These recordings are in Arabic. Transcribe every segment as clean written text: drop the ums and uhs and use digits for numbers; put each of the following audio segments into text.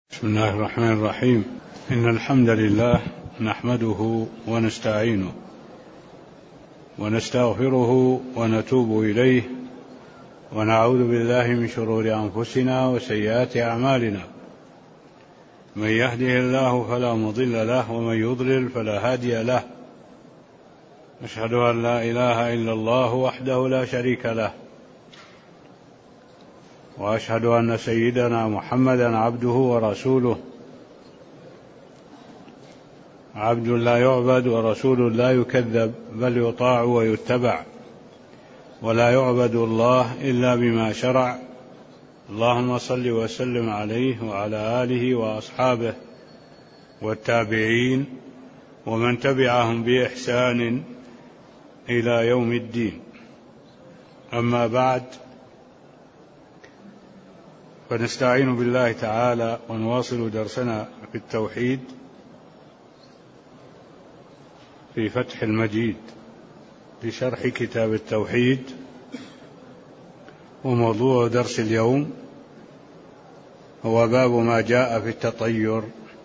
بسم الله الرحمن الرحيم. إن الحمد لله نحمده ونستعينه ونستغفره ونتوب إليه ونعوذ بالله من شرور أنفسنا وسيئات أعمالنا. من يهده الله فلا مضل له ومن يضلل فلا هادي له. أشهد أن لا إله إلا الله وحده لا شريك له، وأشهد أن سيدنا محمدا عبده ورسوله، عبد لا يعبد ورسول لا يكذب، بل يطاع ويتبع، ولا يعبد الله إلا بما شرع. اللهم صل وسلم عليه وعلى آله وأصحابه والتابعين ومن تبعهم بإحسان إلى يوم الدين. أما بعد، فنستعين بالله تعالى ونواصل درسنا في التوحيد في فتح المجيد لشرح كتاب التوحيد. وموضوع درس اليوم هو باب ما جاء في التطير.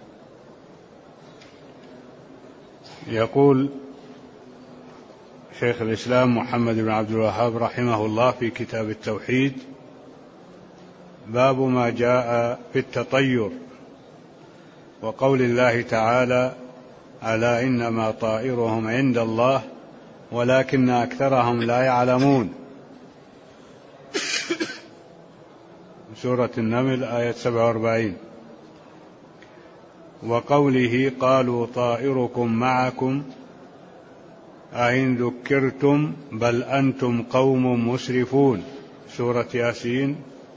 يقول شيخ الإسلام محمد بن عبد الوهاب رحمه الله في كتاب التوحيد: باب ما جاء في التطير، وقول الله تعالى: ألا إنما طائرهم عند الله ولكن أكثرهم لا يعلمون. سورة النمل آية 47. وقوله: قالوا طائركم معكم أئن ذكرتم بل أنتم قوم مسرفون. سورة ياسين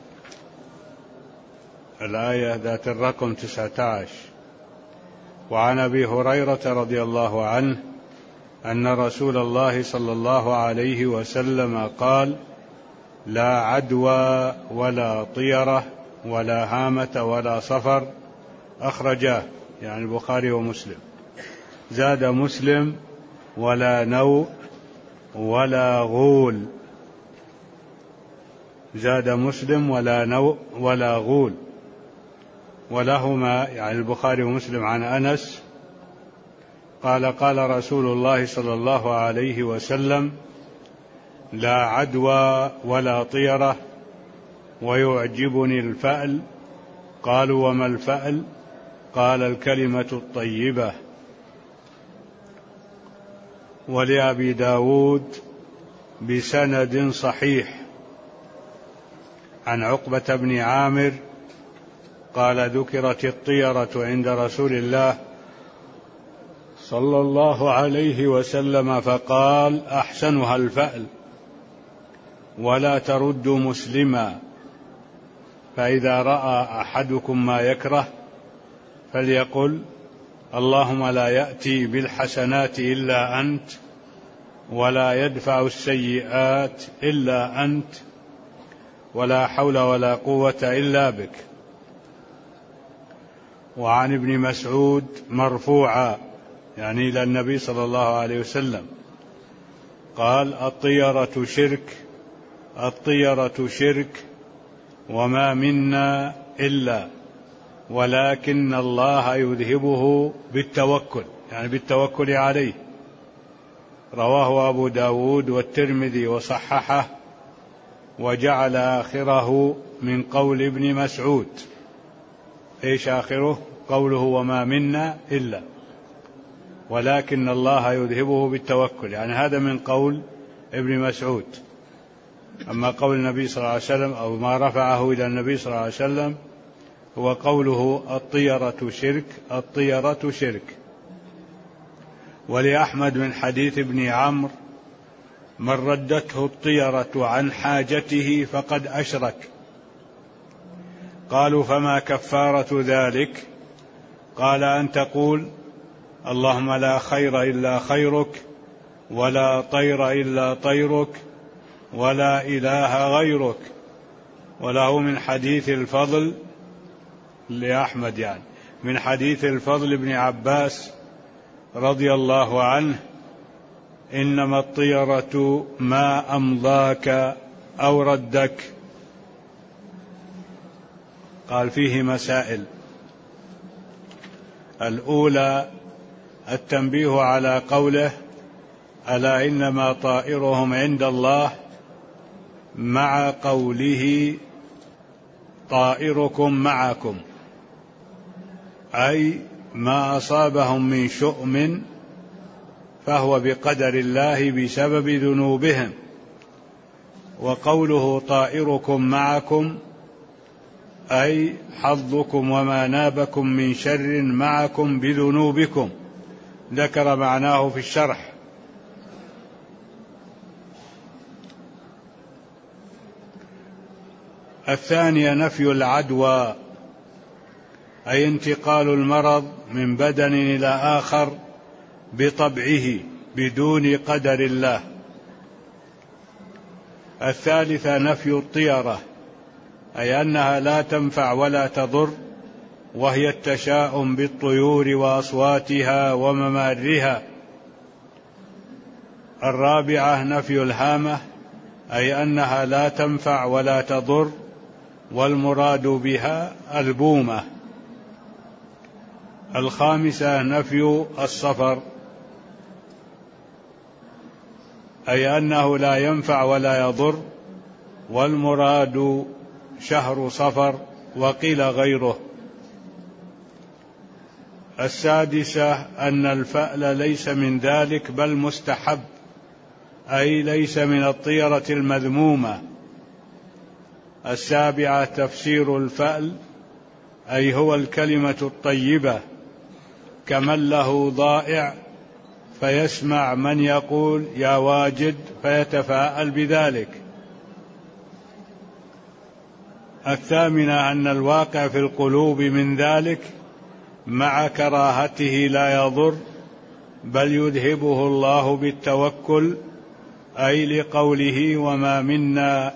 الآية ذات الرقم 19. وعن أبي هريرة رضي الله عنه أن رسول الله صلى الله عليه وسلم قال: لا عدوى ولا طيرة ولا هامة ولا صفر. أخرجاه، يعني البخاري ومسلم. زاد مسلم: ولا نوء ولا غول. زاد مسلم: ولا نوء ولا غول. ولهما، يعني البخاري ومسلم، عن أنس قال: قال رسول الله صلى الله عليه وسلم: لا عدوى ولا طيرة ويعجبني الفأل. قالوا: وما الفأل؟ قال: الكلمة الطيبة. ولأبي داود بسند صحيح عن عقبة بن عامر قال: ذكرت الطيرة عند رسول الله صلى الله عليه وسلم فقال: أحسنها الفأل، ولا ترد مسلما، فإذا رأى أحدكم ما يكره فليقل: اللهم لا يأتي بالحسنات إلا أنت، ولا يدفع السيئات إلا أنت، ولا حول ولا قوة إلا بك. وعن ابن مسعود مرفوعا، يعني إلى النبي صلى الله عليه وسلم، قال: الطيرة شرك، الطيرة شرك، وما منا إلا ولكن الله يذهبه بالتوكل، يعني بالتوكل عليه. رواه أبو داود والترمذي وصححه، وجعل آخره من قول ابن مسعود. إيش آخره؟ قوله: وما منا إلا ولكن الله يذهبه بالتوكل، يعني هذا من قول ابن مسعود. أما قول النبي صلى الله عليه وسلم أو ما رفعه إلى النبي صلى الله عليه وسلم هو قوله: الطيرة شرك، الطيرة شرك. ولأحمد من حديث ابن عمرو: من ردته الطيرة عن حاجته فقد أشرك. قالوا: فما كفارة ذلك؟ قال: أن تقول: اللهم لا خير إلا خيرك، ولا طير إلا طيرك، ولا إله غيرك. وله من حديث الفضل لأحمد، يعني من حديث الفضل بن عباس رضي الله عنه: إنما الطيرة ما أمضاك أو ردك. قال: فيه مسائل. الأولى التنبيه على قوله: ألا إنما طائرهم عند الله، مع قوله: طائركم معكم، أي ما أصابهم من شؤم فهو بقدر الله بسبب ذنوبهم. وقوله: طائركم معكم، أي حظكم وما نابكم من شر معكم بذنوبكم، ذكر معناه في الشرح. الثانية نفي العدوى، أي انتقال المرض من بدن إلى آخر بطبعه بدون قدر الله. الثالثة نفي الطيرة، أي أنها لا تنفع ولا تضر، وهي التشاؤم بالطيور وأصواتها وممارها. الرابعة نفي الهامة، أي أنها لا تنفع ولا تضر، والمراد بها البومة. الخامسة نفي الصفر، أي أنه لا ينفع ولا يضر، والمراد شهر صفر، وقيل غيره. السادسة أن الفأل ليس من ذلك بل مستحب، أي ليس من الطيرة المذمومة. السابعة تفسير الفأل، أي هو الكلمة الطيبة، كمن له ضائع فيسمع من يقول يا واجد فيتفاءل بذلك. الثامنة أن الواقع في القلوب من ذلك مع كراهته لا يضر، بل يذهبه الله بالتوكل، أي لقوله وما منا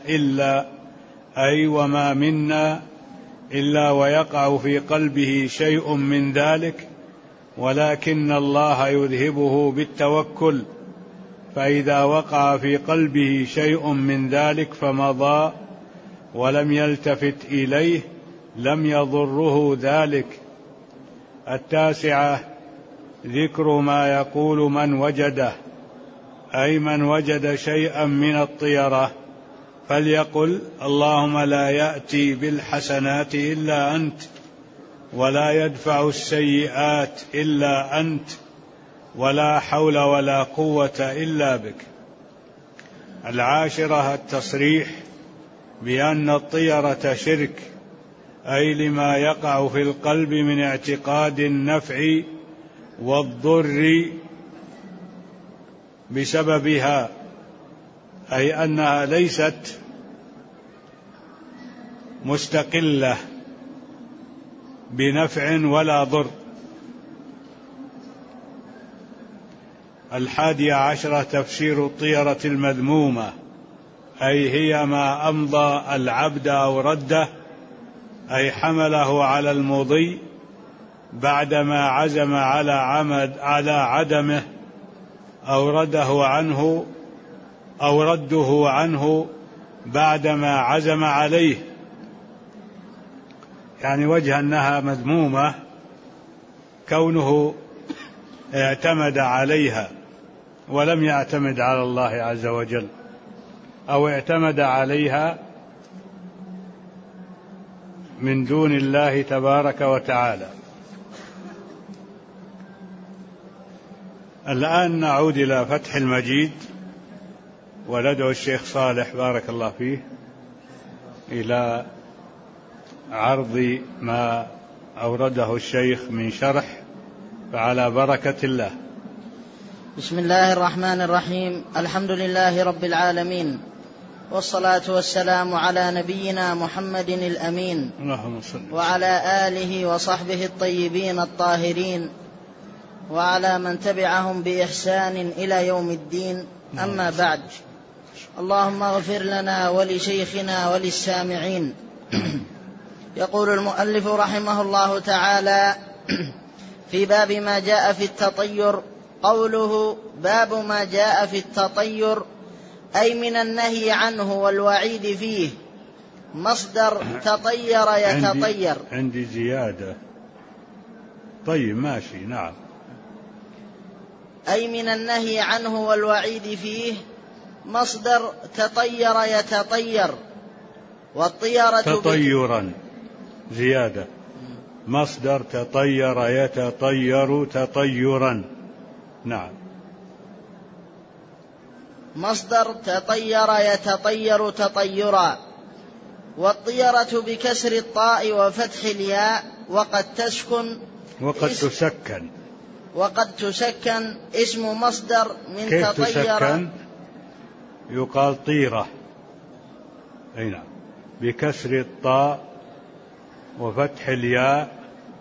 إلا ويقع في قلبه شيء من ذلك، ولكن الله يذهبه بالتوكل، فإذا وقع في قلبه شيء من ذلك فمضى ولم يلتفت إليه لم يضره ذلك. التاسعة ذكر ما يقول من وجده، أي من وجد شيئا من الطيرة فليقل اللهم لا يأتي بالحسنات إلا أنت، ولا يدفع السيئات إلا أنت، ولا حول ولا قوة إلا بك. العاشرة التصريح بأن الطيرة شرك، أي لما يقع في القلب من اعتقاد النفع والضر بسببها، أي أنها ليست مستقلة بنفع ولا ضر. 11 تفسير الطيرة المذمومة، أي هي ما أمضى العبد أو رده، أي حمله على المضي بعدما عزم على عدمه، أو رده عنه بعدما عزم عليه. يعني وجه أنها مذمومة كونه اعتمد عليها ولم يعتمد على الله عز وجل، أو اعتمد عليها من دون الله تبارك وتعالى. الآن نعود إلى فتح المجيد، وندعو الشيخ صالح بارك الله فيه إلى عرض ما أورده الشيخ من شرح، فعلى بركة الله. بسم الله الرحمن الرحيم. الحمد لله رب العالمين، والصلاة والسلام على نبينا محمد الأمين، وعلى آله وصحبه الطيبين الطاهرين، وعلى من تبعهم بإحسان إلى يوم الدين. أما بعد، اللهم اغفر لنا ولشيخنا وللسامعين. يقول المؤلف رحمه الله تعالى في باب ما جاء في التطير، قوله باب ما جاء في التطير أي من النهي عنه والوعيد فيه. مصدر تطير يتطير. عندي زيادة طيب ماشي. نعم. أي من النهي عنه والوعيد فيه مصدر تطير يتطير، والطيرة تطيرا زيادة، مصدر تطير يتطير تطيرا. نعم. مصدر تطير يتطير تطيرا، والطيرة بكسر الطاء وفتح الياء، وقد تسكن اسم مصدر من كيف تطير. تسكن؟ يقال طيرة. أي نعم، بكسر الطاء وفتح الياء،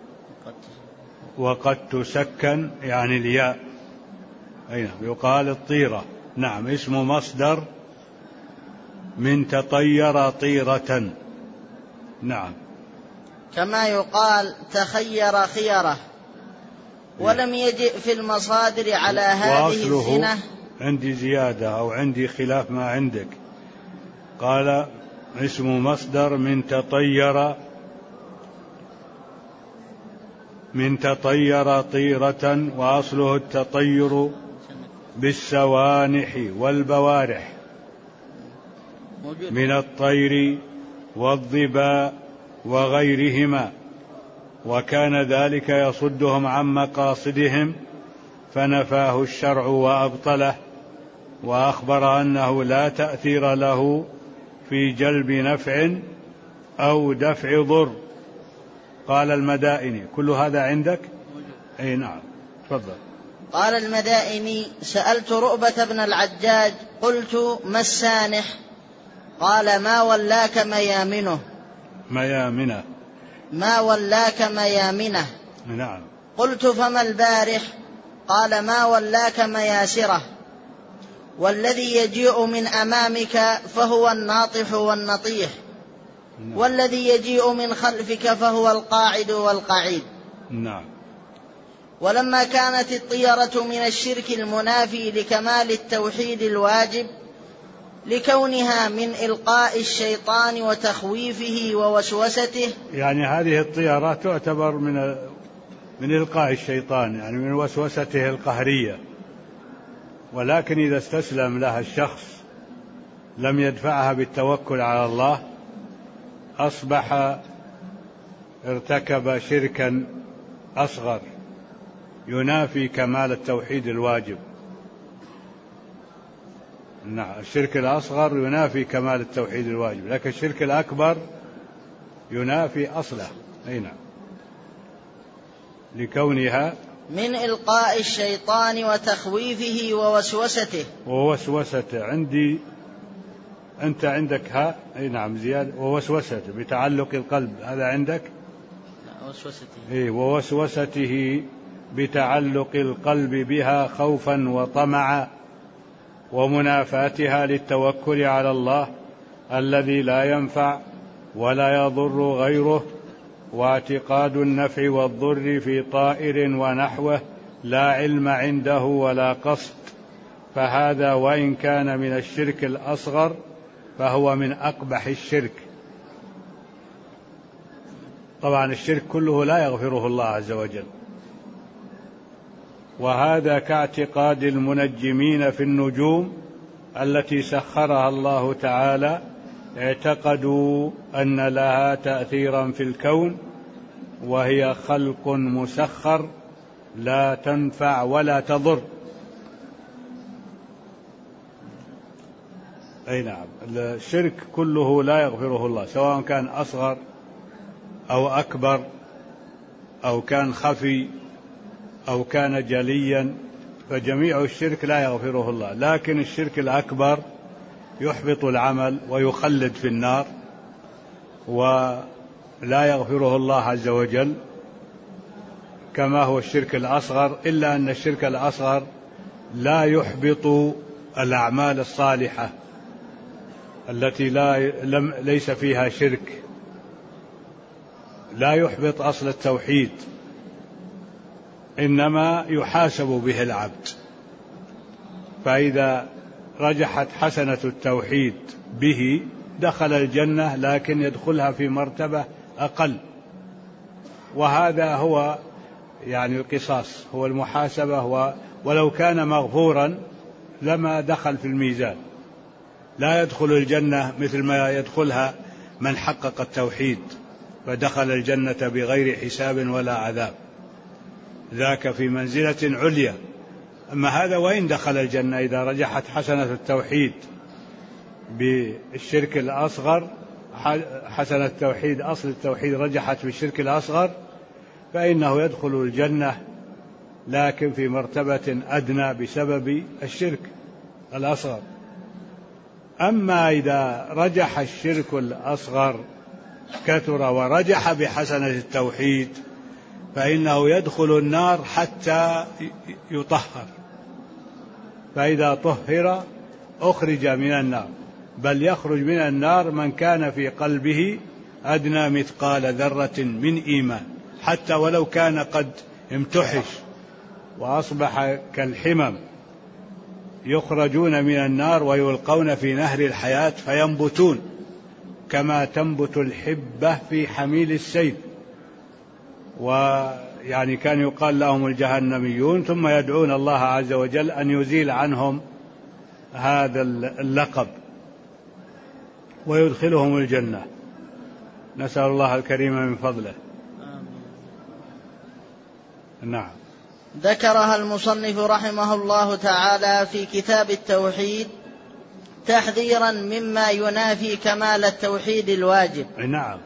وقد تسكن يعني الياء. أي نعم، يقال الطيرة. نعم، اسم مصدر من تطير طيرة. نعم. كما يقال تخير خيرة. ولم يجئ في المصادر على هذه الزنة. عندي زيادة أو عندي خلاف ما عندك. قال اسم مصدر من تطير طيرة، وأصله التطير بالسوانح والبوارح من الطير والظباء وغيرهما، وكان ذلك يصدهم عن مقاصدهم فنفاه الشرع وأبطله، وأخبر أنه لا تأثير له في جلب نفع أو دفع ضر. قال المدائني. كل هذا عندك؟ أي نعم، تفضل. قال المدائني: سألت رؤبة بن العجاج قلت: ما السانح؟ قال: ما ولاك ميامنه. ما ولاك ميامنه. نعم. قلت: فما البارح؟ قال: ما ولاك مياسره. والذي يجيء من أمامك فهو الناطح والنطيح، والذي يجيء من خلفك فهو القاعد والقعيد. نعم. ولما كانت الطيرة من الشرك المنافي لكمال التوحيد الواجب، لكونها من إلقاء الشيطان وتخويفه ووسوسته، يعني هذه الطيرة تعتبر من إلقاء الشيطان، يعني من وسوسته القهرية، ولكن إذا استسلم لها الشخص لم يدفعها بالتوكل على الله أصبح ارتكب شركا أصغر ينافي كمال التوحيد الواجب. نعم، الشرك الأصغر ينافي كمال التوحيد الواجب، لكن الشرك الأكبر ينافي أصله. أي نعم، لكونها من إلقاء الشيطان وتخويفه ووسوسته. عندي أنت عندك ها. أي نعم، زيادة. ووسوسته بتعلق القلب، هذا عندك؟ ووسوسته بتعلق القلب بها خوفا وطمعا، ومنافاتها للتوكل على الله الذي لا ينفع ولا يضر غيره، واعتقاد النفع والضر في طائر ونحوه لا علم عنده ولا قصد، فهذا وإن كان من الشرك الأصغر فهو من أقبح الشرك. طبعا الشرك كله لا يغفره الله عز وجل، وهذا كاعتقاد المنجمين في النجوم التي سخرها الله تعالى، اعتقدوا أن لها تأثيرا في الكون، وهي خلق مسخر لا تنفع ولا تضر. أي نعم، الشرك كله لا يغفره الله، سواء كان أصغر أو أكبر، أو كان خفي أو كان جليا، فجميع الشرك لا يغفره الله. لكن الشرك الأكبر يحبط العمل ويخلد في النار ولا يغفره الله عز وجل، كما هو الشرك الأصغر، إلا أن الشرك الأصغر لا يحبط الأعمال الصالحة التي ليس فيها شرك، لا يحبط أصل التوحيد، إنما يحاسب به العبد. فإذا رجحت حسنة التوحيد به دخل الجنة، لكن يدخلها في مرتبة أقل. وهذا هو يعني القصاص، هو المحاسبة، ولو كان مغفورا لما دخل في الميزان. لا يدخل الجنة مثل ما يدخلها من حقق التوحيد فدخل الجنة بغير حساب ولا عذاب، ذاك في منزلة عليا. أما هذا وإن دخل الجنة إذا رجحت حسنة التوحيد بالشرك الأصغر، حسنة التوحيد أصل التوحيد رجحت بالشرك الأصغر، فإنه يدخل الجنة لكن في مرتبة أدنى بسبب الشرك الأصغر. أما إذا رجح الشرك الأصغر كثر ورجح بحسنة التوحيد فإنه يدخل النار حتى يطهر، فإذا طهر أخرج من النار، بل يخرج من النار من كان في قلبه أدنى مثقال ذرة من إيمان، حتى ولو كان قد امتحش وأصبح كالحمم، يخرجون من النار ويلقون في نهر الحياة فينبتون كما تنبت الحبة في حميل السيل. ويعني كان يقال لهم الجهنميون، ثم يدعون الله عز وجل أن يزيل عنهم هذا اللقب ويدخلهم الجنة، نسأل الله الكريم من فضله. نعم. ذكرها المصنف رحمه الله تعالى في كتاب التوحيد تحذيرا مما ينافي كمال التوحيد الواجب. نعم.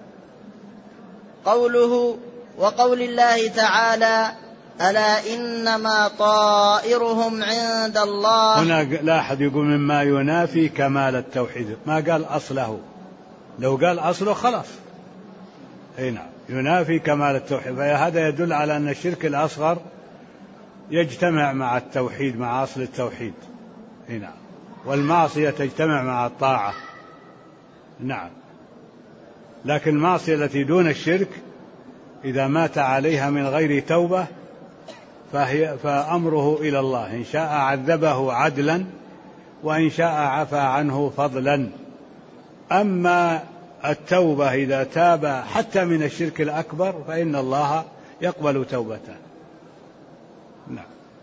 قوله وقول الله تعالى ألا إنما طائرهم عند الله، هنا لاحظ يقول مما ينافي كمال التوحيد، ما قال أصله، لو قال أصله خلاص. نعم، ينافي كمال التوحيد، فهذا يدل على أن الشرك الأصغر يجتمع مع التوحيد، مع أصل التوحيد. نعم. والمعصية تجتمع مع الطاعة. نعم. لكن المعصية التي دون الشرك إذا مات عليها من غير توبة فأمره إلى الله، إن شاء عذبه عدلا وإن شاء عفى عنه فضلا. أما التوبة إذا تاب حتى من الشرك الأكبر فإن الله يقبل توبته. نعم.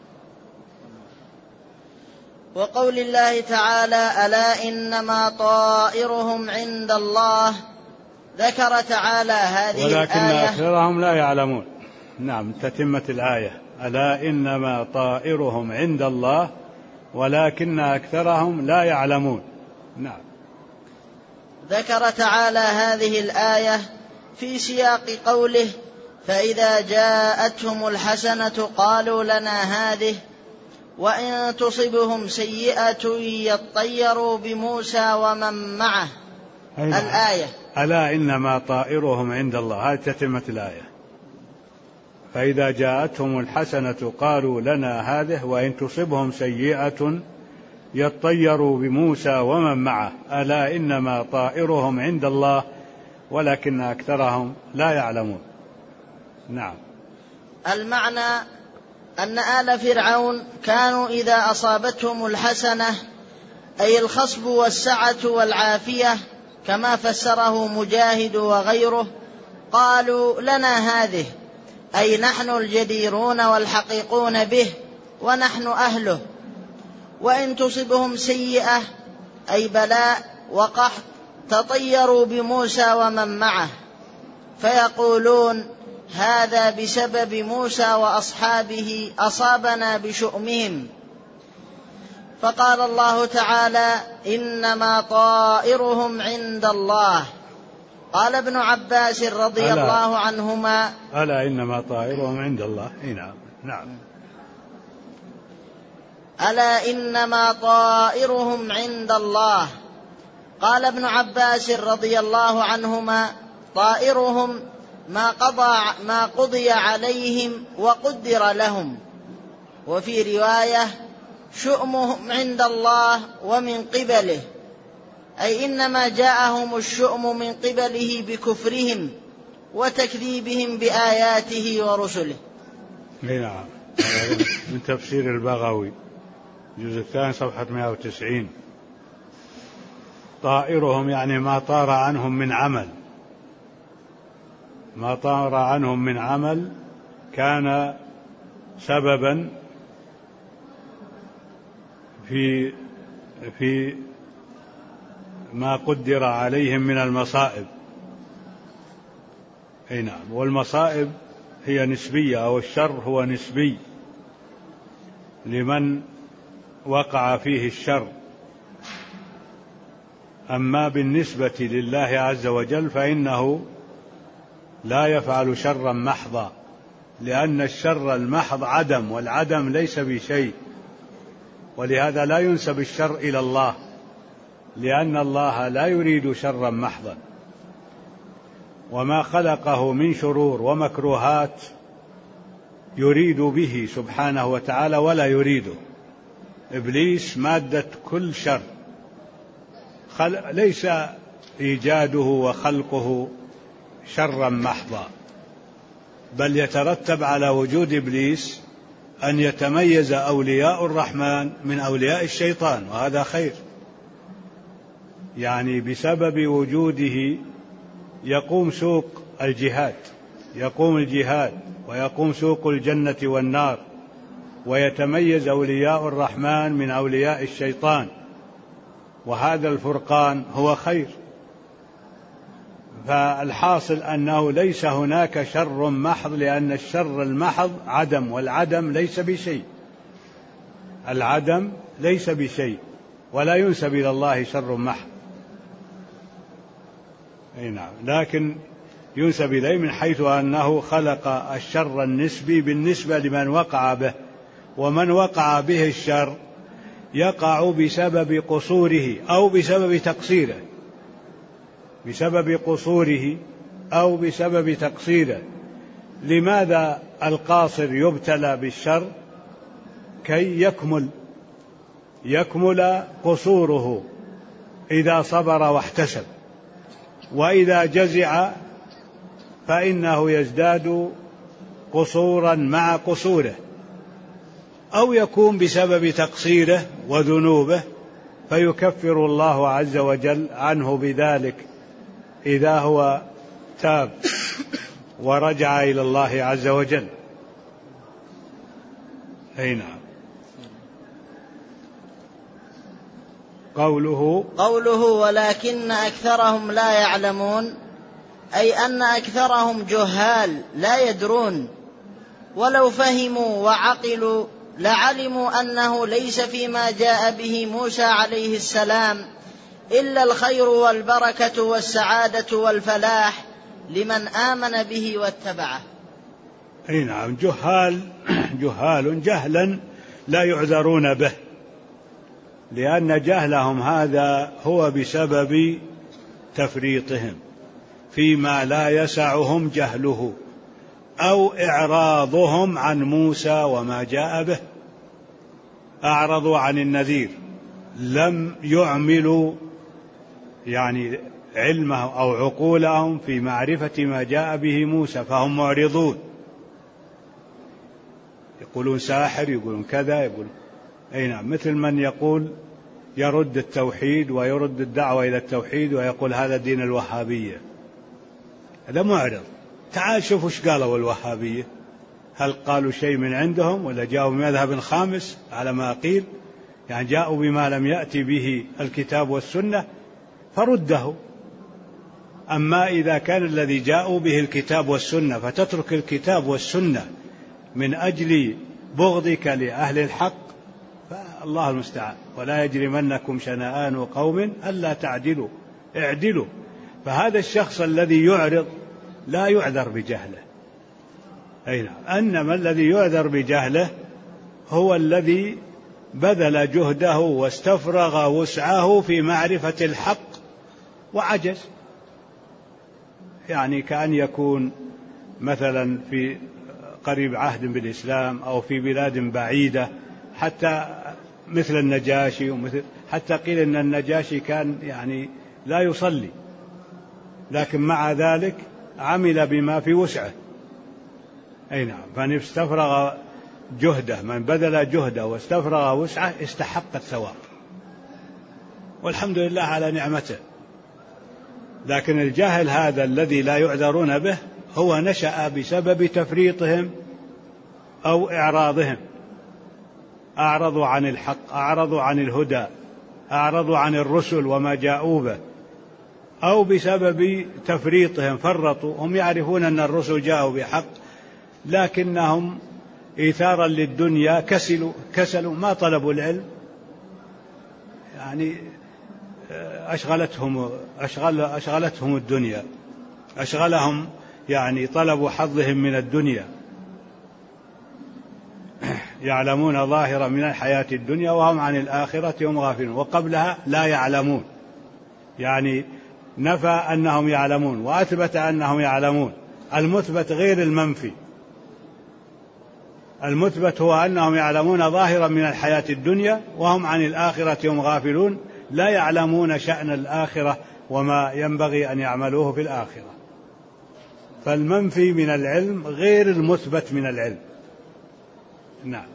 وقول الله تعالى ألا إنما طائرهم عند الله، ذكر تعالى هذه ولكن الآية أكثرهم لا يعلمون. نعم، تتمة الآية ألا إنما طائرهم عند الله ولكن أكثرهم لا يعلمون. نعم. ذكر تعالى هذه الآية في سياق قوله فإذا جاءتهم الحسنة قالوا لنا هذه وإن تصبهم سيئة يطيروا بموسى ومن معه. الآية ألا إنما طائرهم عند الله، هذه تتمة الآية. فإذا جاءتهم الحسنة قالوا لنا هذه وإن تصبهم سيئة يطيروا بموسى ومن معه ألا إنما طائرهم عند الله ولكن أكثرهم لا يعلمون. نعم. المعنى أن آل فرعون كانوا إذا أصابتهم الحسنة أي الخصب والسعة والعافية كما فسره مجاهد وغيره قالوا لنا هذه، أي نحن الجديرون والحقيقون به ونحن أهله. وإن تصبهم سيئة أي بلاء وقحط تطيروا بموسى ومن معه فيقولون هذا بسبب موسى وأصحابه أصابنا بشؤمهم. فقال الله تعالى إنما طائرهم عند الله. قال ابن عباس رضي الله عنهما ألا إنما طائرهم عند الله. نعم. نعم. ألا إنما طائرهم عند الله. قال ابن عباس رضي الله عنهما طائرهم ما قضي عليهم وقدر لهم. وفي رواية شؤمهم عند الله ومن قبله، أي إنما جاءهم الشؤم من قبله بكفرهم وتكذيبهم بآياته ورسله. نعم. من تفسير البغوي الجزء الثاني صفحة 190. طائرهم يعني ما طار عنهم من عمل، ما طار عنهم من عمل كان سببا في ما قدر عليهم من المصائب. أي نعم. والمصائب هي نسبية، أو الشر هو نسبي لمن وقع فيه الشر. أما بالنسبة لله عز وجل فإنه لا يفعل شرا محضا، لأن الشر المحض عدم، والعدم ليس بشيء، ولهذا لا ينسب الشر إلى الله، لأن الله لا يريد شرا محضا. وما خلقه من شرور ومكروهات يريد به سبحانه وتعالى ولا يريده. إبليس مادة كل شر، ليس إيجاده وخلقه شرا محضا، بل يترتب على وجود إبليس أن يتميز أولياء الرحمن من أولياء الشيطان، وهذا خير. يعني بسبب وجوده يقوم سوق الجهاد، يقوم الجهاد ويقوم سوق الجنة والنار، ويتميز أولياء الرحمن من أولياء الشيطان، وهذا الفرقان هو خير. فالحاصل أنه ليس هناك شر محض، لأن الشر المحض عدم، والعدم ليس بشيء، العدم ليس بشيء، ولا ينسب إلى الله شر محض. أي نعم. لكن ينسب إليه من حيث أنه خلق الشر النسبي بالنسبة لمن وقع به، ومن وقع به الشر يقع بسبب قصوره أو بسبب تقصيره، بسبب قصوره أو بسبب تقصيره. لماذا القاصر يبتلى بالشر؟ كي يكمل قصوره إذا صبر واحتسب، وإذا جزع فإنه يزداد قصورا مع قصوره، أو يكون بسبب تقصيره وذنوبه فيكفر الله عز وجل عنه بذلك إذا هو تاب ورجع إلى الله عز وجل. أي نعم. قوله ولكن أكثرهم لا يعلمون، أي أن أكثرهم جهال لا يدرون، ولو فهموا وعقلوا لعلموا أنه ليس فيما جاء به موسى عليه السلام إلا الخير والبركة والسعادة والفلاح لمن آمن به واتبعه. أي نعم. جهال جهلا لا يعذرون به، لأن جهلهم هذا هو بسبب تفريطهم فيما لا يسعهم جهله، أو إعراضهم عن موسى وما جاء به. أعرضوا عن النذير، لم يعملوا يعني علمه أو عقولهم في معرفة ما جاء به موسى، فهم معرضون، يقولون ساحر، يقولون كذا، يقولون. أي نعم. مثل من يقول يرد التوحيد ويرد الدعوة إلى التوحيد ويقول هذا دين الوهابية، هذا معرض. تعال شوفوا ايش قالوا الوهابية، هل قالوا شيء من عندهم ولا جاءوا بمذهب خامس على ما قيل؟ يعني جاءوا بما لم يأتي به الكتاب والسنة فرده. أما إذا كان الذي جاءوا به الكتاب والسنة فتترك الكتاب والسنة من أجل بغضك لأهل الحق فالله المستعان. ولا يجرمنكم شنآن قوم ألا تعدلوا اعدلوا. فهذا الشخص الذي يعرض لا يعذر بجهله. أي نعم. أنما الذي يعذر بجهله هو الذي بذل جهده واستفرغ وسعه في معرفة الحق وعجز. يعني كأن يكون مثلا في قريب عهد بالإسلام أو في بلاد بعيدة، حتى مثل النجاشي، حتى قيل أن النجاشي كان يعني لا يصلي، لكن مع ذلك عمل بما في وسعه. أي نعم. فمن استفرغ جهده، من بذل جهده واستفرغ وسعه استحق الثواب، والحمد لله على نعمته. لكن الجاهل هذا الذي لا يعذرون به هو نشأ بسبب تفريطهم أو إعراضهم، أعرضوا عن الحق، أعرضوا عن الهدى، أعرضوا عن الرسل وما جاءوا به، أو بسبب تفريطهم، فرطوا، هم يعرفون أن الرسل جاءوا بحق لكنهم إيثارا للدنيا كسلوا ما طلبوا العلم، يعني أشغلتهم الدنيا، أشغلهم يعني طلبوا حظهم من الدنيا، يعلمون ظاهرا من الحياة الدنيا وهم عن الآخرة هم غافلون. وقبلها لا يعلمون، يعني نفى أنهم يعلمون وأثبت أنهم يعلمون. المثبت غير المنفي، المثبت هو أنهم يعلمون ظاهرا من الحياة الدنيا وهم عن الآخرة هم غافلون، لا يعلمون شأن الآخرة وما ينبغي أن يعملوه في الآخرة. فالمنفي من العلم غير المثبت من العلم. نعم.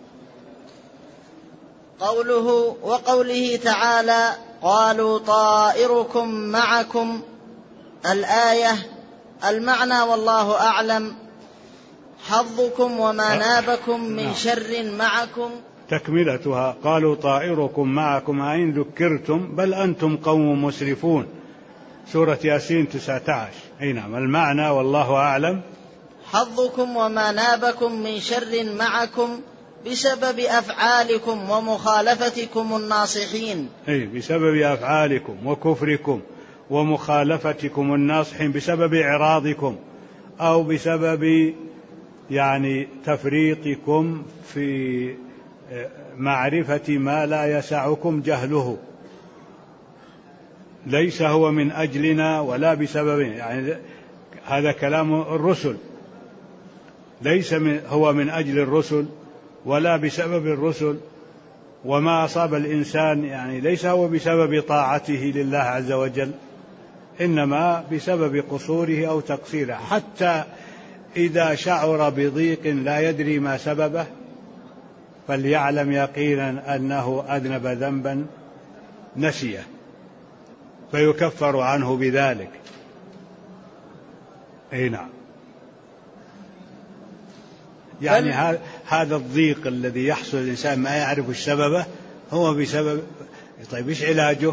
وقوله تعالى قالوا طائركم معكم، الآية المعنى والله أعلم حظكم وما نابكم من شر معكم. تكملتها قالوا طائركم معكم أئن ذكرتم بل أنتم قوم مسرفون، سورة ياسين 19. نعم. المعنى والله أعلم حظكم وما نابكم من شر معكم بسبب أفعالكم ومخالفتكم الناصحين. بسبب أفعالكم وكفركم ومخالفتكم الناصحين، بسبب إعراضكم أو بسبب يعني تفريطكم في معرفة ما لا يسعكم جهله. ليس هو من أجلنا ولا بسبب، يعني هذا كلام الرسل، ليس هو من أجل الرسل ولا بسبب الرسل، وما أصاب الإنسان يعني ليس هو بسبب طاعته لله عز وجل، إنما بسبب قصوره أو تقصيره. حتى إذا شعر بضيق لا يدري ما سببه فليعلم يقينا أنه أذنب ذنبا نسيه فيكفر عنه بذلك. نعم. يعني هذا الضيق الذي يحصل الإنسان ما يعرف السبب هو بسبب. طيب إيش علاجه؟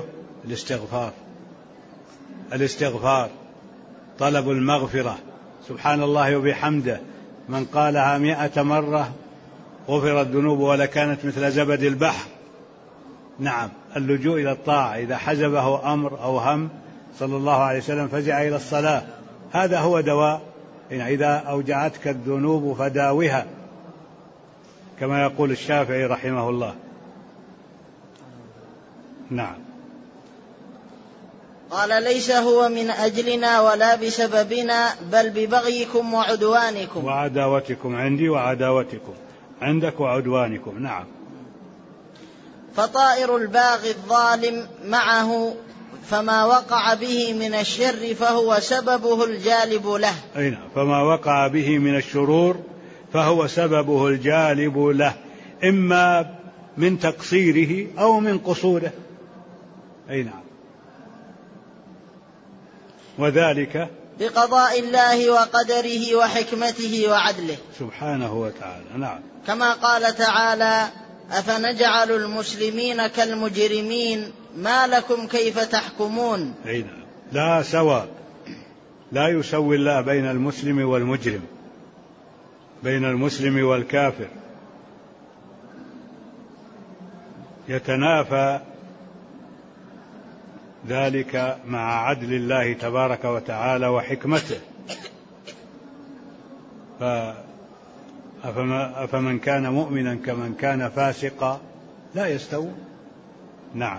الاستغفار، طلب المغفرة، سبحان الله وبحمده، من قالها 100 مرة غفرت ذنوبه ولا كانت مثل زبد البحر. نعم. اللجوء إلى الطاعة، إذا حزبه أمر أو هم صلى الله عليه وسلم فزع إلى الصلاة، هذا هو دواء. إذا أوجعتك الذنوب فداوها، كما يقول الشافعي رحمه الله. نعم. قال ليس هو من أجلنا ولا بسببنا بل ببغيكم وعدوانكم وعداوتكم عندي وعداوتكم عندك وعدوانكم. نعم. فطائر الباغي الظالم معه، فما وقع به من الشر فهو سببه الجالب له. فما وقع به من الشرور فهو سببه الجالب له، إما من تقصيره أو من قصوره. نعم. وذلك بقضاء الله وقدره وحكمته وعدله سبحانه وتعالى. نعم. كما قال تعالى أفنجعل المسلمين كالمجرمين ما لكم كيف تحكمون. لا سواء، لا يسوي الله بين المسلم والمجرم، بين المسلم والكافر، يتنافى ذلك مع عدل الله تبارك وتعالى وحكمته. أفمن كان مؤمنا كمن كان فاسقا لا يستوون. نعم.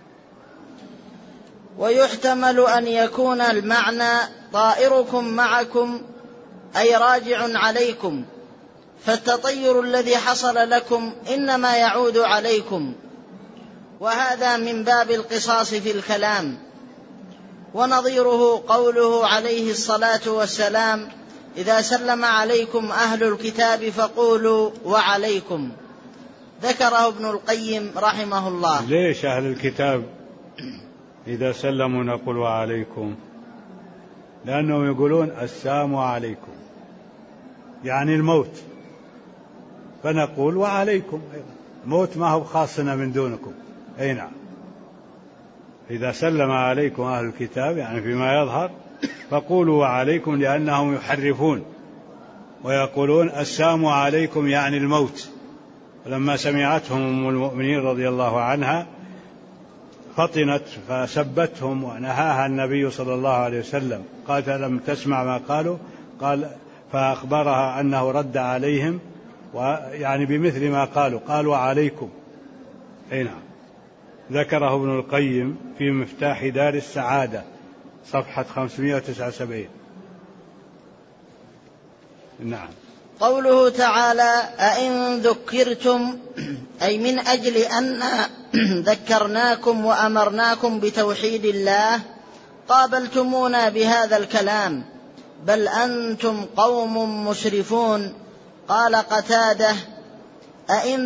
ويحتمل أن يكون المعنى طائركم معكم أي راجع عليكم، فالتطير الذي حصل لكم إنما يعود عليكم، وهذا من باب القصاص في الكلام. ونظيره قوله عليه الصلاة والسلام إذا سلم عليكم أهل الكتاب فقولوا وعليكم، ذكره ابن القيم رحمه الله. ليش أهل الكتاب إذا سلموا نقول وعليكم؟ لأنهم يقولون السلام عليكم، يعني الموت، فنقول وعليكم أيضا، موت ما هو خاصنا من دونكم. أي نعم، إذا سلم عليكم أهل الكتاب يعني فيما يظهر فقولوا وعليكم، لأنهم يحرفون ويقولون السلام عليكم يعني الموت. لما سمعتهم أم المؤمنين رضي الله عنها فطنت فسبتهم ونهاها النبي صلى الله عليه وسلم، قالت لم تسمع ما قالوا؟ قال فأخبرها أنه رد عليهم يعني بمثل ما قالوا عليكم. أي نعم، ذكره ابن القيم في مفتاح دار السعادة صفحة 579. نعم. قوله تعالى أئن ذكرتم، أي من أجل أن ذكرناكم وأمرناكم بتوحيد الله قابلتمونا بهذا الكلام، بل أنتم قوم مسرفون. قال قتادة أئن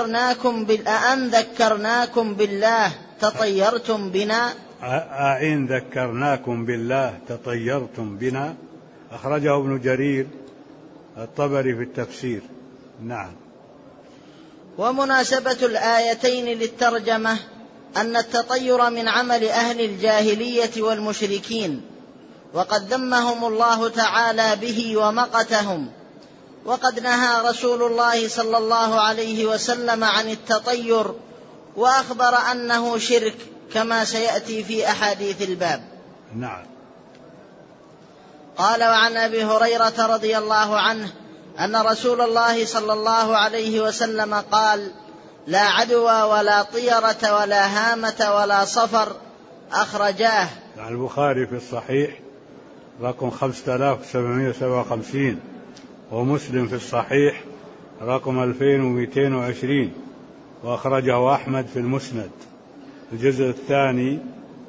ذكرناكم بالله تطيرتم بنا. أئن ذكرناكم بالله تطيرتم بنا، أخرجه ابن جرير الطبري في التفسير. نعم. ومناسبة الآيتين للترجمة أن التطير من عمل أهل الجاهلية والمشركين، وقد ذمهم الله تعالى به ومقتهم، وقد نهى رسول الله صلى الله عليه وسلم عن التطير وأخبر أنه شرك كما سيأتي في أحاديث الباب. نعم. قال وعن أبي هريرة رضي الله عنه أن رسول الله صلى الله عليه وسلم قال لا عدوى ولا طيرة ولا هامة ولا صفر، أخرجاه. عن البخاري في الصحيح رقم 5757، ومسلم في الصحيح رقم 2220، وأخرجه أحمد في المسند الجزء الثاني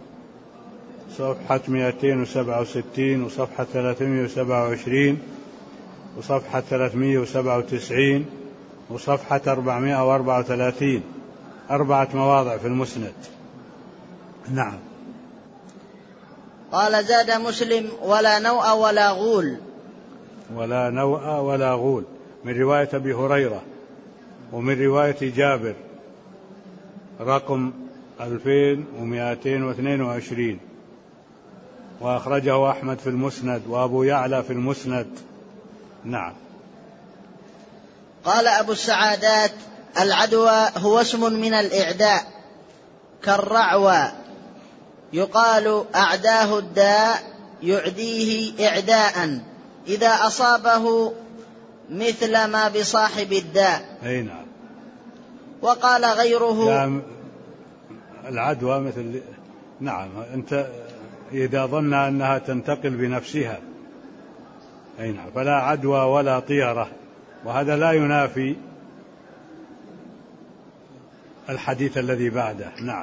صفحة 267 وصفحة 327 وصفحة 397 وصفحة 434، 4 مواضع في المسند. نعم. قال زاد مسلم ولا نوء ولا غول. ولا نوء ولا غول من رواية أبي هريرة، ومن رواية جابر رقم 2222، وأخرجه أحمد في المسند وأبو يعلى في المسند. نعم. قال أبو السعادات العدوى هو اسم من الإعداء كالرعوى، يقال أعداه الداء يعديه إعداء إذا أصابه مثل ما بصاحب الداء. أي نعم. وقال غيره العدوى مثل، نعم، أنت إذا ظن أنها تنتقل بنفسها. أي نعم، فلا عدوى ولا طيرة، وهذا لا ينافي الحديث الذي بعده. نعم.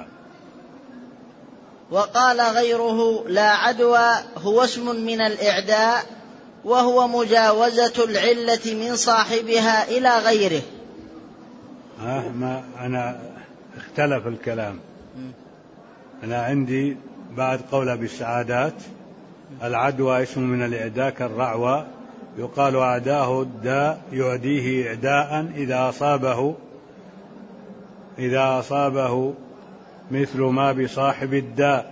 وقال غيره لا عدوى هو اسم من الإعداء وهو مجاوزة العلة من صاحبها إلى غيره. ما أنا اختلف الكلام. أنا عندي بعد قول أبي السعادات العدوى اسم من الإعداء كالرعوى، يقال أعداه الداء يعديه إعداء إذا أصابه مثل ما بصاحب الداء.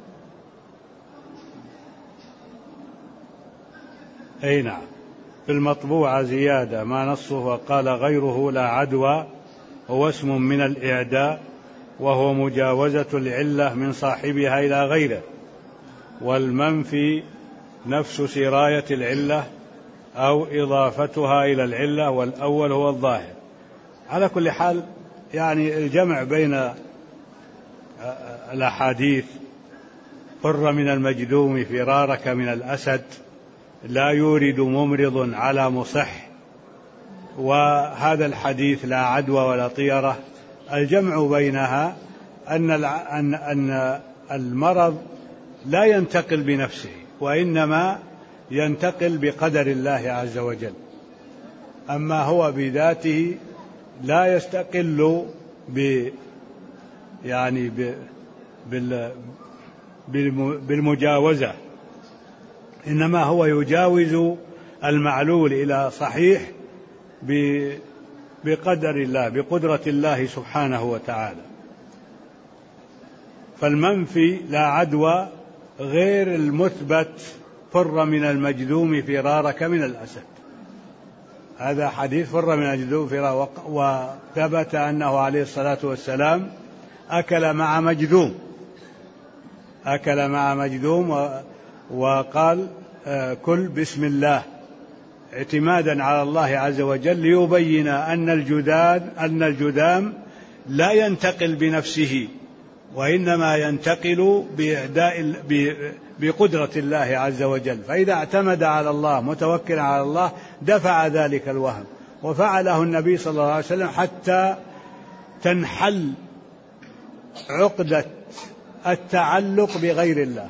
أي نعم. في المطبوعة زيادة ما نصه وقال غيره لا عدوى هو اسم من الإعداء وهو مجاوزة العلة من صاحبها إلى غيره، والمنفي نفس سراية العلة أو إضافتها إلى العلة، والأول هو الظاهر. على كل حال يعني الجمع بين الأحاديث فر من المجذوم فرارك من الأسد لا يورد ممرض على مصح، وهذا الحديث لا عدوى ولا طيرة، الجمع بينها أن المرض لا ينتقل بنفسه، وإنما ينتقل بقدر الله عز وجل، أما هو بذاته لا يستقل بالمجاوزة، إنما هو يجاوز المعلول إلى صحيح بقدر الله بقدرة الله سبحانه وتعالى. فالمنفي لا عدوى غير المثبت فر من المجذوم فرارك من الأسد. هذا حديث فر من المجذوم فرار، وثبت أنه عليه الصلاة والسلام أكل مع مجذوم وقال كل بسم الله اعتمادا على الله عز وجل ليبين أن الجذام لا ينتقل بنفسه، وإنما ينتقل بقدرة الله عز وجل. فإذا اعتمد على الله متوكلا على الله دفع ذلك الوهم، وفعله النبي صلى الله عليه وسلم حتى تنحل عقدة التعلق بغير الله.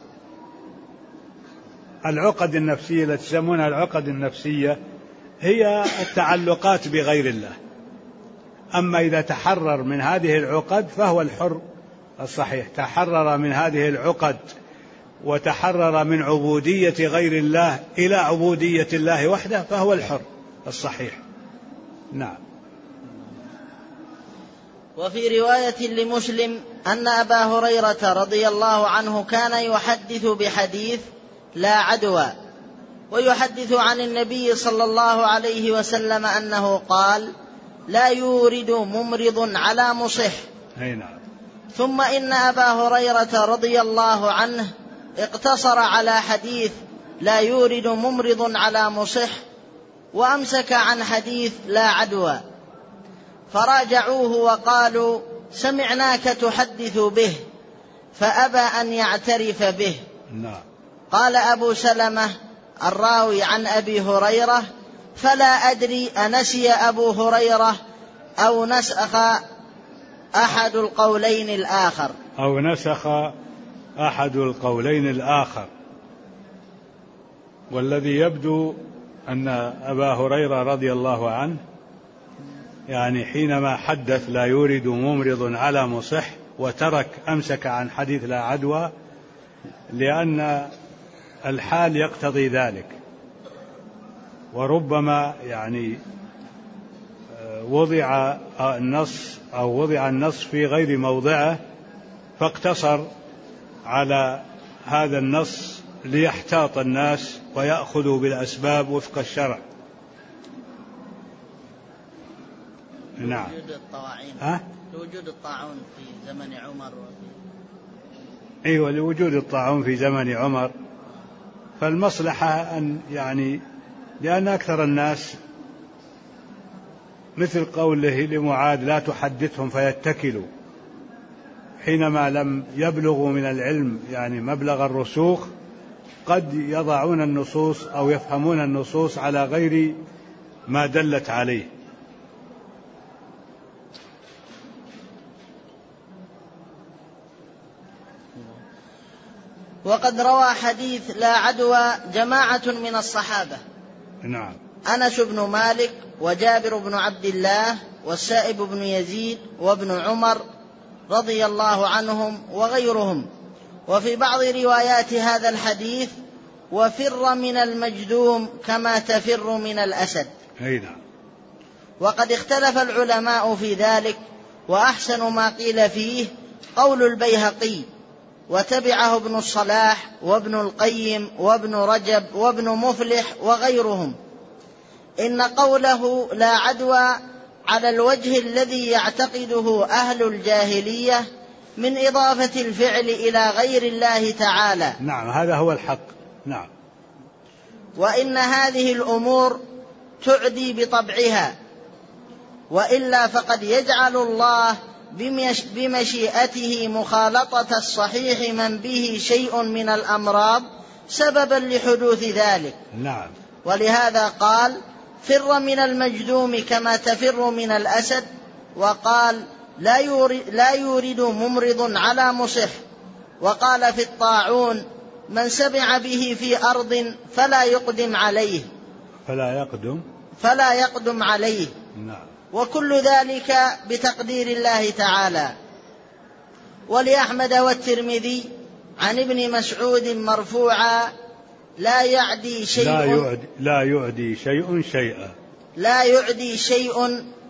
العقد النفسية التي تسمونها العقد النفسية هي التعلقات بغير الله. أما إذا تحرر من هذه العقد فهو الحر الصحيح، تحرر من هذه العقد وتحرر من عبودية غير الله إلى عبودية الله وحده فهو الحر الصحيح. نعم. وفي رواية لمسلم أن أبا هريرة رضي الله عنه كان يحدث بحديث لا عدوى، ويحدث عن النبي صلى الله عليه وسلم أنه قال لا يورد ممرض على مصح. ثم إن أبا هريرة رضي الله عنه اقتصر على حديث لا يورد ممرض على مصح وأمسك عن حديث لا عدوى، فراجعوه وقالوا سمعناك تحدث به، فأبى أن يعترف به. قال أبو سلمة الراوي عن أبي هريرة فلا أدري أنسي أبو هريرة أو نسخ أحد القولين الآخر والذي يبدو أن أبا هريرة رضي الله عنه يعني حينما حدث لا يورد ممرض على مصح وترك أمسك عن حديث لا عدوى لأن الحال يقتضي ذلك، وربما يعني وضع النص في غير موضعه فاقتصر على هذا النص ليحتاط الناس ويأخذوا بالأسباب وفق الشرع. نعم. لوجود الطاعون في زمن عمر أيوة، لوجود الطاعون في زمن عمر، فالمصلحة أن يعني لأن أكثر الناس مثل قوله لمعاذ لا تحدثهم فيتكلوا، حينما لم يبلغوا من العلم يعني مبلغ الرسوخ قد يضعون النصوص أو يفهمون النصوص على غير ما دلت عليه. وقد روى حديث لا عدوى جماعة من الصحابة. نعم. أنس بن مالك وجابر بن عبد الله والسائب بن يزيد وابن عمر رضي الله عنهم وغيرهم. وفي بعض روايات هذا الحديث وفر من المجذوم كما تفر من الأسد. وقد اختلف العلماء في ذلك، وأحسن ما قيل فيه قول البيهقي، وتبعه ابن الصلاح وابن القيم وابن رجب وابن مفلح وغيرهم، إن قوله لا عدوى على الوجه الذي يعتقده أهل الجاهلية من إضافة الفعل إلى غير الله تعالى. نعم، هذا هو الحق. نعم. وإن هذه الأمور تعدي بطبعها، وإلا فقد يجعل الله بمشيئته مخالطة الصحيح من به شيء من الأمراض سببا لحدوث ذلك. نعم. ولهذا قال فر من المجذوم كما تفر من الأسد، وقال لا يورد ممرض على مصح. وقال في الطاعون من سمع به في أرض فلا يقدم عليه. نعم. وكل ذلك بتقدير الله تعالى. ولأحمد والترمذي عن ابن مسعود مرفوعا لا يعدي شيء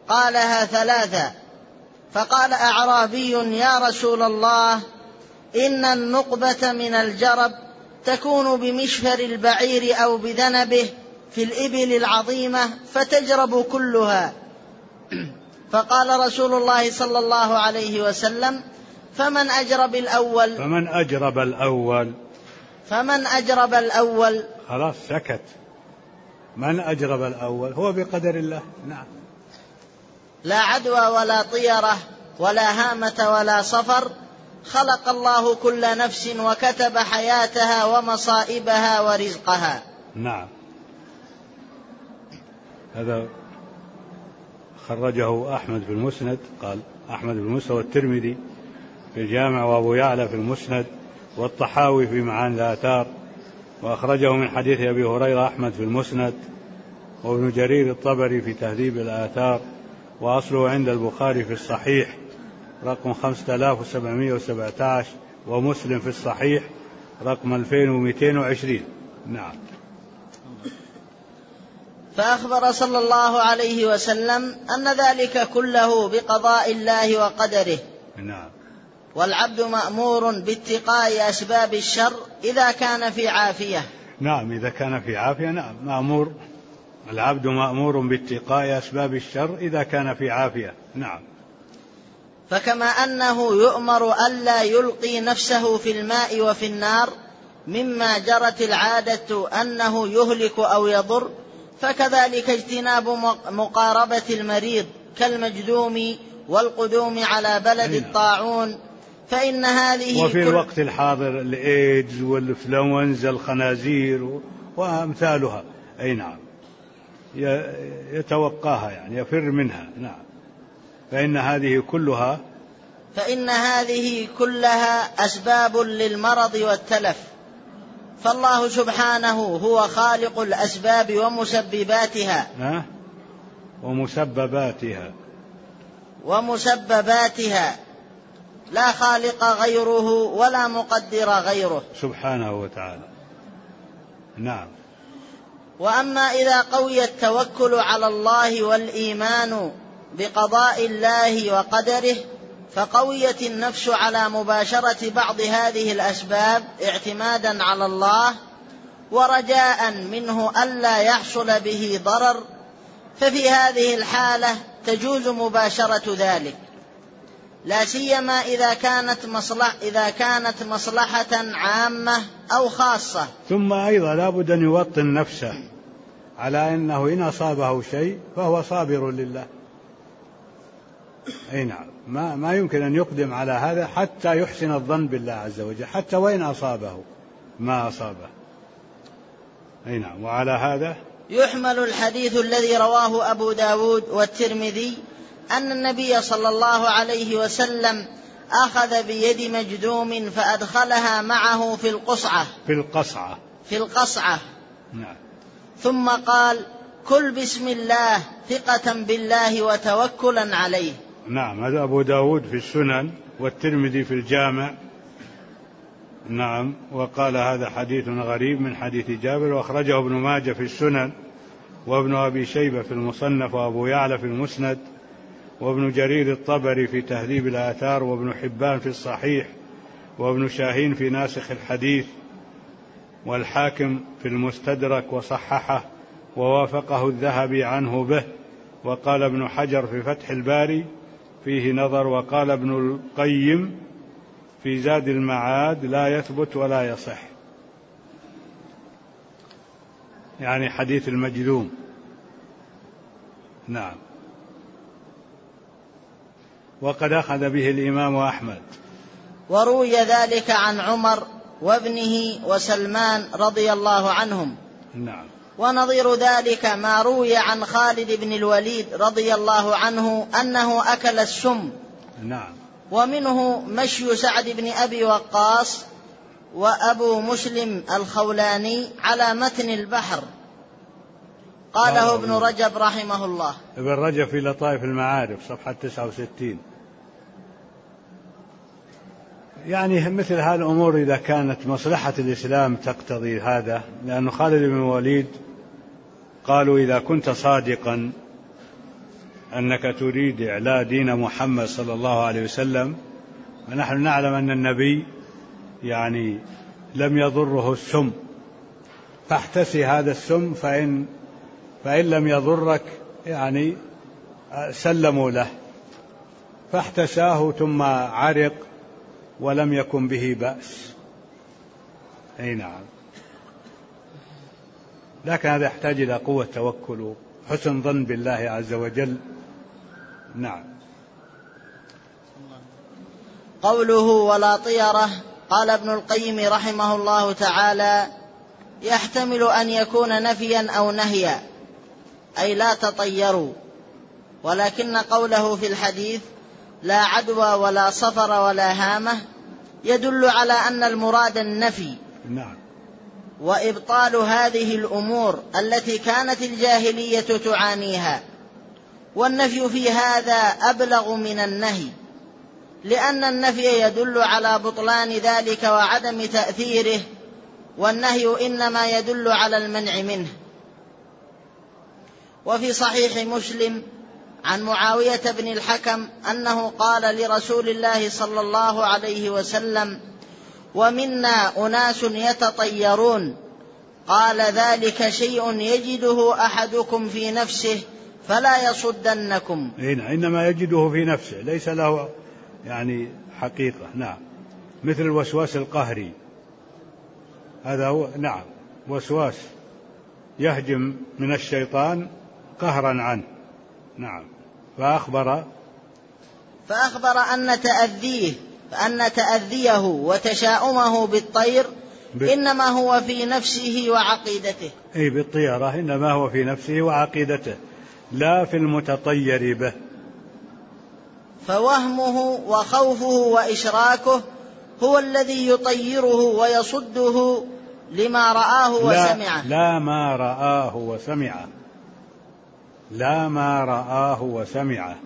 قالها 3. فقال أعرابي: يا رسول الله، إن النقبة من الجرب تكون بمشفر البعير أو بذنبه في الإبل العظيمة فتجرب كلها. فقال رسول الله صلى الله عليه وسلم: فمن أجرب الأول؟ خلاص سكت. من أجرب الأول هو بقدر الله. نعم. لا عدوى ولا طيرة ولا هامة ولا صفر، خلق الله كل نفس وكتب حياتها ومصائبها ورزقها. نعم. هذا خرجه أحمد في المسند، قال أحمد في المسند والترمذي في الجامع وأبو يعلى في المسند والطحاوي في معاني الآثار، وأخرجه من حديث أبي هريرة أحمد في المسند وابن جرير الطبري في تهذيب الآثار، وأصله عند البخاري في الصحيح رقم 5717 ومسلم في الصحيح رقم 2220. نعم. فأخبر صلى الله عليه وسلم أن ذلك كله بقضاء الله وقدره. نعم. والعبد مأمور باتقاء أسباب الشر إذا كان في عافية. نعم، إذا كان في عافية. نعم، مأمور، العبد مأمور باتقاء أسباب الشر إذا كان في عافية. نعم. فكما أنه يؤمر ألا يلقي نفسه في الماء وفي النار مما جرت العادة أنه يهلك أو يضر، فكذلك اجتناب مقاربة المريض كالمجذوم والقدوم على بلد الطاعون، فإن هذه وفي الوقت الحاضر الإيدز والإنفلونزا الخنازير وأمثالها. أي نعم، يتوقاها يعني يفر منها. نعم. فإن هذه كلها أسباب للمرض والتلف، فالله سبحانه هو خالق الأسباب ومسبباتها لا خالق غيره ولا مقدر غيره سبحانه وتعالى. نعم. وأما إذا قوي التوكل على الله والإيمان بقضاء الله وقدره، فقويت النفس على مباشرة بعض هذه الأسباب اعتمادا على الله ورجاء منه ألا يحصل به ضرر، ففي هذه الحالة تجوز مباشرة ذلك، لا سيما إذا كانت مصلحة عامة أو خاصة. ثم أيضا لا بد أن يوطن نفسه على أنه إن أصابه شيء فهو صابر لله. أي نعم، ما يمكن أن يقدم على هذا حتى يحسن الظن بالله عز وجل، حتى وإن أصابه ما أصابه. أي نعم. وعلى هذا يحمل الحديث الذي رواه أبو داود والترمذي أن النبي صلى الله عليه وسلم أخذ بيد مجذوم فأدخلها معه في القصعة. نعم. ثم قال: كل بسم الله ثقة بالله وتوكلا عليه. نعم. هذا أبو داود في السنن والترمذي في الجامع. نعم. وقال هذا حديث غريب من حديث جابر، وأخرجه ابن ماجه في السنن وابن أبي شيبة في المصنف وأبو يعلى في المسند وابن جرير الطبري في تهذيب الآثار وابن حبان في الصحيح وابن شاهين في ناسخ الحديث والحاكم في المستدرك وصححه ووافقه الذهبي عنه به. وقال ابن حجر في فتح الباري فيه نظر، وقال ابن القيم في زاد المعاد لا يثبت ولا يصح، يعني حديث المجذوم. نعم. وقد أخذ به الإمام أحمد. وروي ذلك عن عمر وابنه وسلمان رضي الله عنهم. نعم. ونظير ذلك ما روي عن خالد بن الوليد رضي الله عنه أنه أكل السم. نعم. ومنه مشي سعد بن أبي وقاص وأبو مسلم الخولاني على متن البحر، قاله ابن رجب رحمه الله. ابن رجب في لطائف المعارف صفحة 69. يعني مثل هذه الأمور إذا كانت مصلحة الإسلام تقتضي هذا، لأن خالد بن الوليد قالوا إذا كنت صادقا أنك تريد إعلاء دين محمد صلى الله عليه وسلم، ونحن نعلم أن النبي يعني لم يضره السم، فاحتسي هذا السم، فإن لم يضرك يعني سلموا له، فاحتساه ثم عرق ولم يكن به بأس. أي نعم، لكن هذا يحتاج إلى قوة توكل وحسن ظن بالله عز وجل. نعم. قوله ولا طيرة، قال ابن القيم رحمه الله تعالى: يحتمل أن يكون نفيا أو نهيا، أي لا تطيروا، ولكن قوله في الحديث لا عدوى ولا صفر ولا هامة يدل على أن المراد النفي. نعم. وإبطال هذه الأمور التي كانت الجاهلية تعانيها، والنفي في هذا أبلغ من النهي، لأن النفي يدل على بطلان ذلك وعدم تأثيره، والنهي إنما يدل على المنع منه. وفي صحيح مسلم عن معاوية بن الحكم أنه قال لرسول الله صلى الله عليه وسلم: ومنا أناس يتطيرون، قال: ذلك شيء يجده أحدكم في نفسه فلا يصدنكم. إنما يجده في نفسه، ليس له يعني حقيقة. نعم، مثل الوسواس القهري، هذا هو. نعم، وسواس يهجم من الشيطان قهرا عنه. نعم. فأخبر أن تأذيه وتشاؤمه بالطير إنما هو في نفسه وعقيدته. أي بالطيرة إنما هو في نفسه وعقيدته، لا في المتطير به. فوهمه وخوفه وإشراكه هو الذي يطيره ويصده لما رآه وسمعه. لا ما رآه وسمعه، لا ما رآه وسمعه،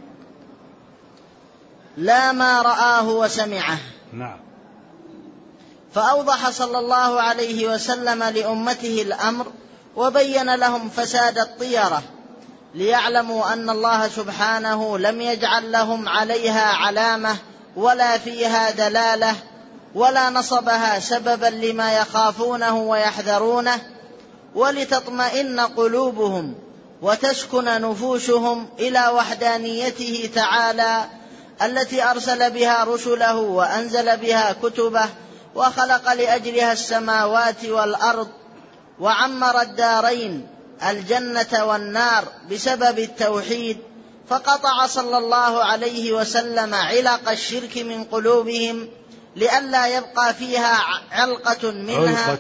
لا ما رآه وسمعه. نعم. فأوضح صلى الله عليه وسلم لأمته الأمر، وبين لهم فساد الطيرة، ليعلموا أن الله سبحانه لم يجعل لهم عليها علامة ولا فيها دلالة، ولا نصبها سببا لما يخافونه ويحذرونه، ولتطمئن قلوبهم وتسكن نفوسهم إلى وحدانيته تعالى التي أرسل بها رسله وأنزل بها كتبه وخلق لأجلها السماوات والأرض، وعمر الدارين الجنة والنار بسبب التوحيد، فقطع صلى الله عليه وسلم علق الشرك من قلوبهم لئلا يبقى فيها علقة منها،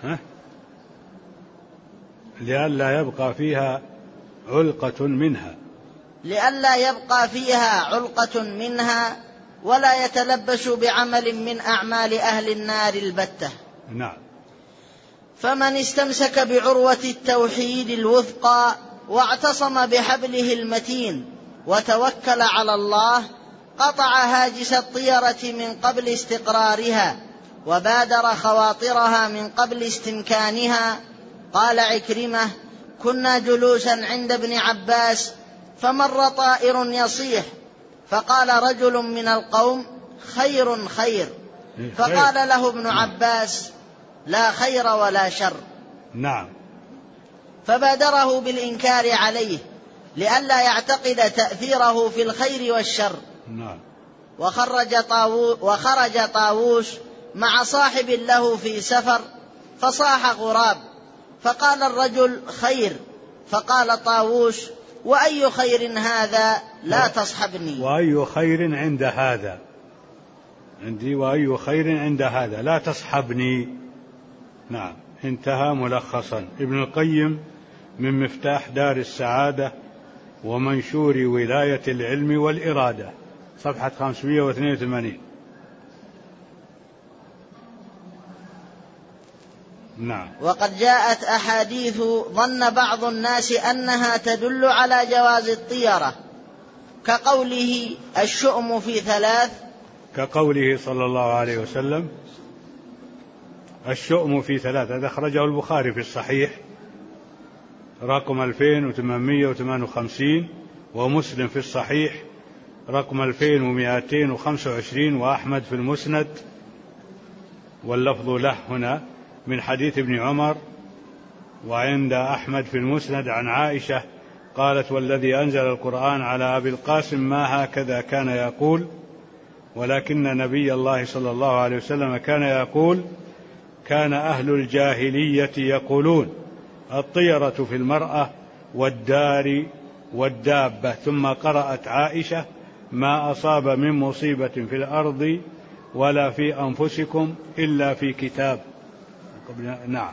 لئلا يبقى فيها علقة منها ولا يتلبس بعمل من أعمال أهل النار البتة. نعم. فمن استمسك بعروة التوحيد الوثقى واعتصم بحبله المتين وتوكل على الله، قطع هاجس الطيرة من قبل استقرارها، وبادر خواطرها من قبل استمكانها. قال عكرمة: كنا جلوسا عند ابن عباس فمر طائر يصيح، فقال رجل من القوم: خير خير. فقال له ابن عباس: لا خير ولا شر. نعم. فبادره بالإنكار عليه لئلا يعتقد تأثيره في الخير والشر. نعم. وخرج طاووس مع صاحب له في سفر، فصاح غراب، فقال الرجل: خير. فقال طاووس: وأي خير هذا؟ لا تصحبني. وأي خير عند هذا؟ عندي وأي خير عند هذا لا تصحبني. نعم. انتهى ملخصا ابن القيم من مفتاح دار السعادة ومنشور ولاية العلم والإرادة، صفحة 582. نعم. وقد جاءت أحاديث ظن بعض الناس أنها تدل على جواز الطيرة، كقوله الشؤم في 3، كقوله صلى الله عليه وسلم الشؤم في 3، هذا أخرجه البخاري في الصحيح رقم 2858، ومسلم في الصحيح رقم 2225، وأحمد في المسند، واللفظ له هنا من حديث ابن عمر، وعند أحمد في المسند عن عائشة قالت: والذي أنزل القرآن على أبي القاسم ما هكذا كان يقول، ولكن نبي الله صلى الله عليه وسلم كان يقول: كان أهل الجاهلية يقولون الطيرة في المرأة والدار والدابة. ثم قرأت عائشة: ما أصاب من مصيبة في الأرض ولا في أنفسكم إلا في كتاب. نعم.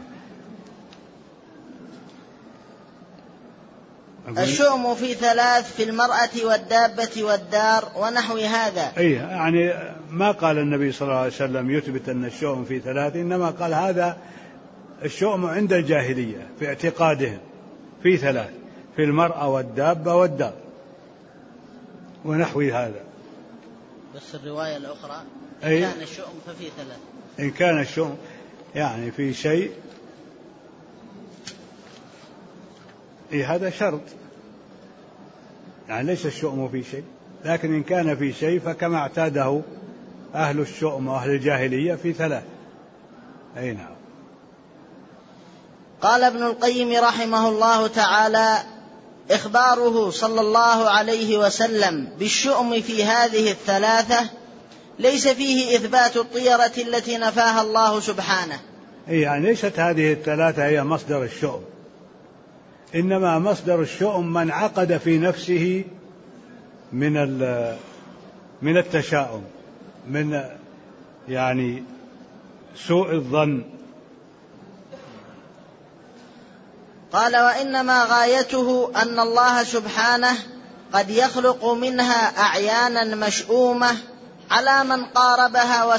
الشؤم في 3: في المرأة والدابة والدار ونحو هذا. يعني ما قال النبي صلى الله عليه وسلم يثبت أن الشؤم في 3، إنما قال هذا الشؤم عند الجاهلية في اعتقادهم في 3، في المرأة والدابة والدار ونحو هذا. بس الرواية الأخرى إن كان الشؤم ففي 3. إن كان الشؤم يعني في شيء، هذا شرط، يعني ليس الشؤم في شيء، لكن إن كان في شيء فكما اعتاده أهل الشؤم وأهل الجاهلية في 3. نعم. قال ابن القيم رحمه الله تعالى: إخباره صلى الله عليه وسلم بالشؤم في هذه 3 ليس فيه إثبات الطيرة التي نفاها الله سبحانه. يعني ليست هذه 3 هي مصدر الشؤم، إنما مصدر الشؤم من عقد في نفسه من التشاؤم، من يعني سوء الظن. قال: وإنما غايته أن الله سبحانه قد يخلق منها أعيانا مشؤومة على من قاربها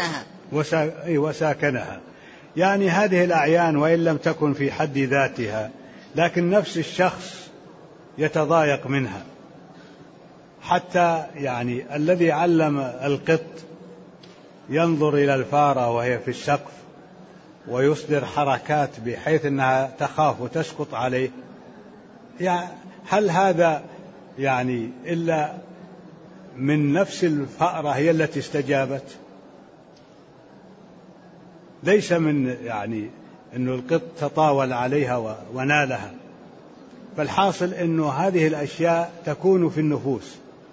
وساكنها. يعني هذه الأعيان وإن لم تكن في حد ذاتها، لكن نفس الشخص يتضايق منها. حتى يعني الذي علم القط ينظر إلى الفارة وهي في السقف ويصدر حركات بحيث أنها تخاف وتسقط عليه، يعني هل هذا يعني إلا من نفس الفأرة هي التي استجابت؟ ليس من يعني أنه القط تطاول عليها ونالها. فالحاصل أنه هذه الأشياء تكون في النفوس،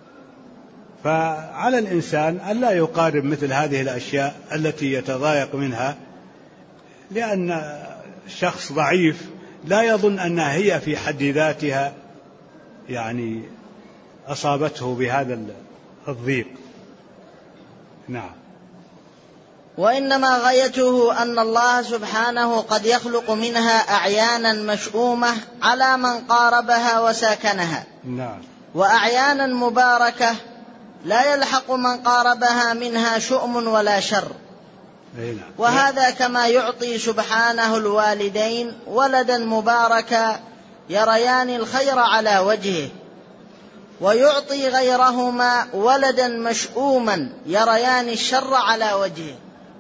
فعلى الإنسان أن لا يقارب مثل هذه الأشياء التي يتضايق منها، لأن شخص ضعيف لا يظن أنها هي في حد ذاتها يعني أصابته بهذا الضيق. نعم. وإنما غايته أن الله سبحانه قد يخلق منها أعيانا مشؤومة على من قاربها وساكنها. نعم. وأعيانا مباركة لا يلحق من قاربها منها شؤم ولا شر. وهذا كما يعطي سبحانه الوالدين ولدا مباركا يريان الخير على وجهه، ويعطي غيرهما ولدا مشؤوما يريان الشر على وجهه.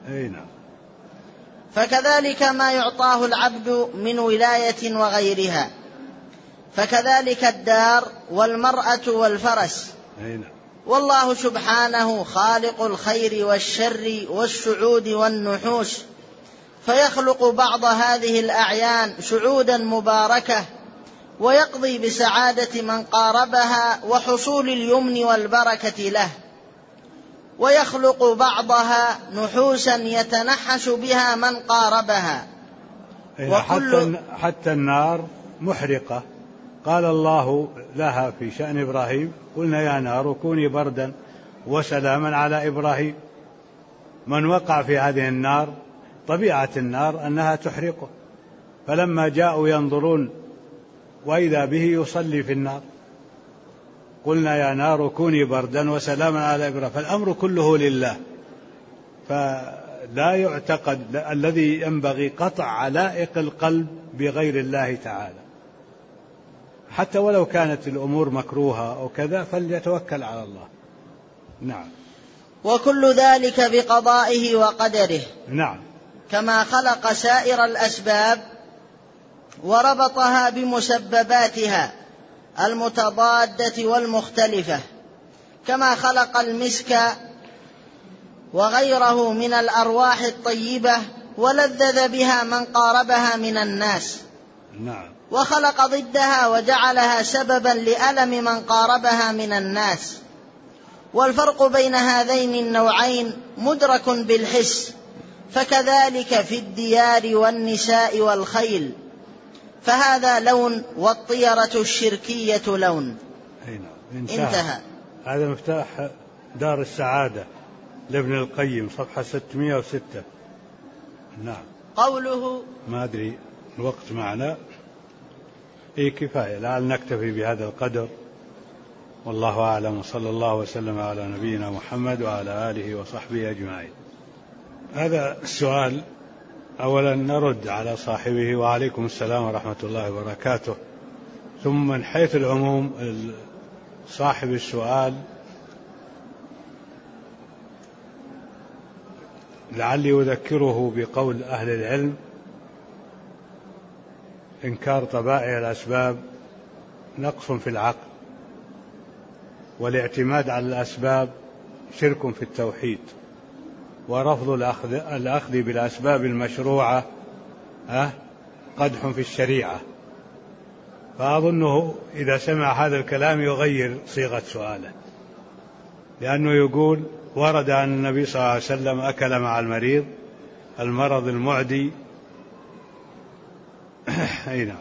فكذلك ما يعطاه العبد من ولاية وغيرها، فكذلك الدار والمرأة والفرس. والله سبحانه خالق الخير والشر والسعود والنحوس، فيخلق بعض هذه الأعيان سعودا مباركة، ويقضي بسعادة من قاربها وحصول اليمن والبركة له، ويخلق بعضها نحوسا يتنحس بها من قاربها. حتى النار محرقة، قال الله لها في شأن إبراهيم: قلنا يا نار كوني بردا وسلاما على إبراهيم. من وقع في هذه النار طبيعة النار أنها تحرقه، فلما جاءوا ينظرون وإذا به يصلي في النار، قلنا يا نار كوني بردا وسلاما على إبراهيم. فالأمر كله لله، فلا يعتقد الذي ينبغي قطع علائق القلب بغير الله تعالى، حتى ولو كانت الأمور مكروهة أو كذا فليتوكل على الله. نعم. وكل ذلك بقضائه وقدره. نعم. كما خلق سائر الأسباب وربطها بمسبباتها، المتضادة والمختلفة، كما خلق المسك وغيره من الأرواح الطيبة ولذذ بها من قاربها من الناس. نعم. وخلق ضدها وجعلها سببا لألم من قاربها من الناس. والفرق بين هذين النوعين مدرك بالحس، فكذلك في الديار والنساء والخيل، فهذا لون والطيرة الشركية لون. انتهى. هذا مفتاح دار السعادة لابن القيم صفحة 606. نعم. قوله ما أدري الوقت معنا، كفاية، لعل نكتفي بهذا القدر، والله أعلم، وصلى الله وسلم على نبينا محمد وعلى آله وصحبه أجمعين. هذا السؤال أولا نرد على صاحبه وعليكم السلام ورحمة الله وبركاته. ثم من حيث العموم صاحب السؤال لعلي أذكره بقول أهل العلم: إنكار طبائع الأسباب نقص في العقل، والاعتماد على الأسباب شرك في التوحيد، ورفض الأخذ بالأسباب المشروعة قدح في الشريعة. فأظنه إذا سمع هذا الكلام يغير صيغة سؤاله، لأنه يقول: ورد أن النبي صلى الله عليه وسلم أكل مع المريض المرض المعدي. أي نعم.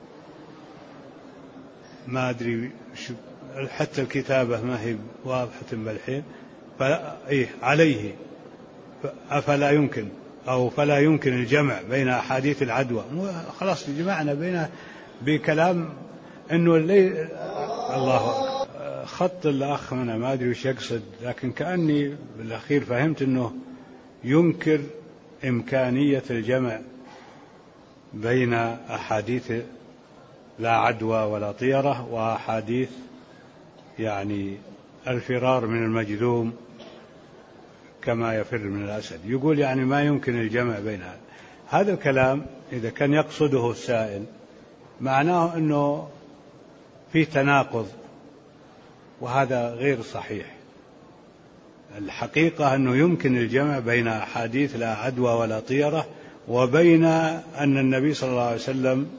ما أدري حتى الكتابة ما هي واضحة بالحين. عليه أفلا يمكن أو فلا يمكن الجمع بين أحاديث العدوى. خلاص جمعنا بين بكلام إنه الله خط الأخ أنا ما أدري وش يقصد، لكن كأني بالأخير فهمت أنه ينكر إمكانية الجمع بين أحاديث لا عدوى ولا طيرة وأحاديث يعني الفرار من المجذوم كما يفر من الأسد. يقول يعني ما يمكن الجمع بين هذا الكلام. إذا كان يقصده السائل معناه أنه في تناقض، وهذا غير صحيح. الحقيقة أنه يمكن الجمع بين أحاديث لا عدوى ولا طيرة وبين أن النبي صلى الله عليه وسلم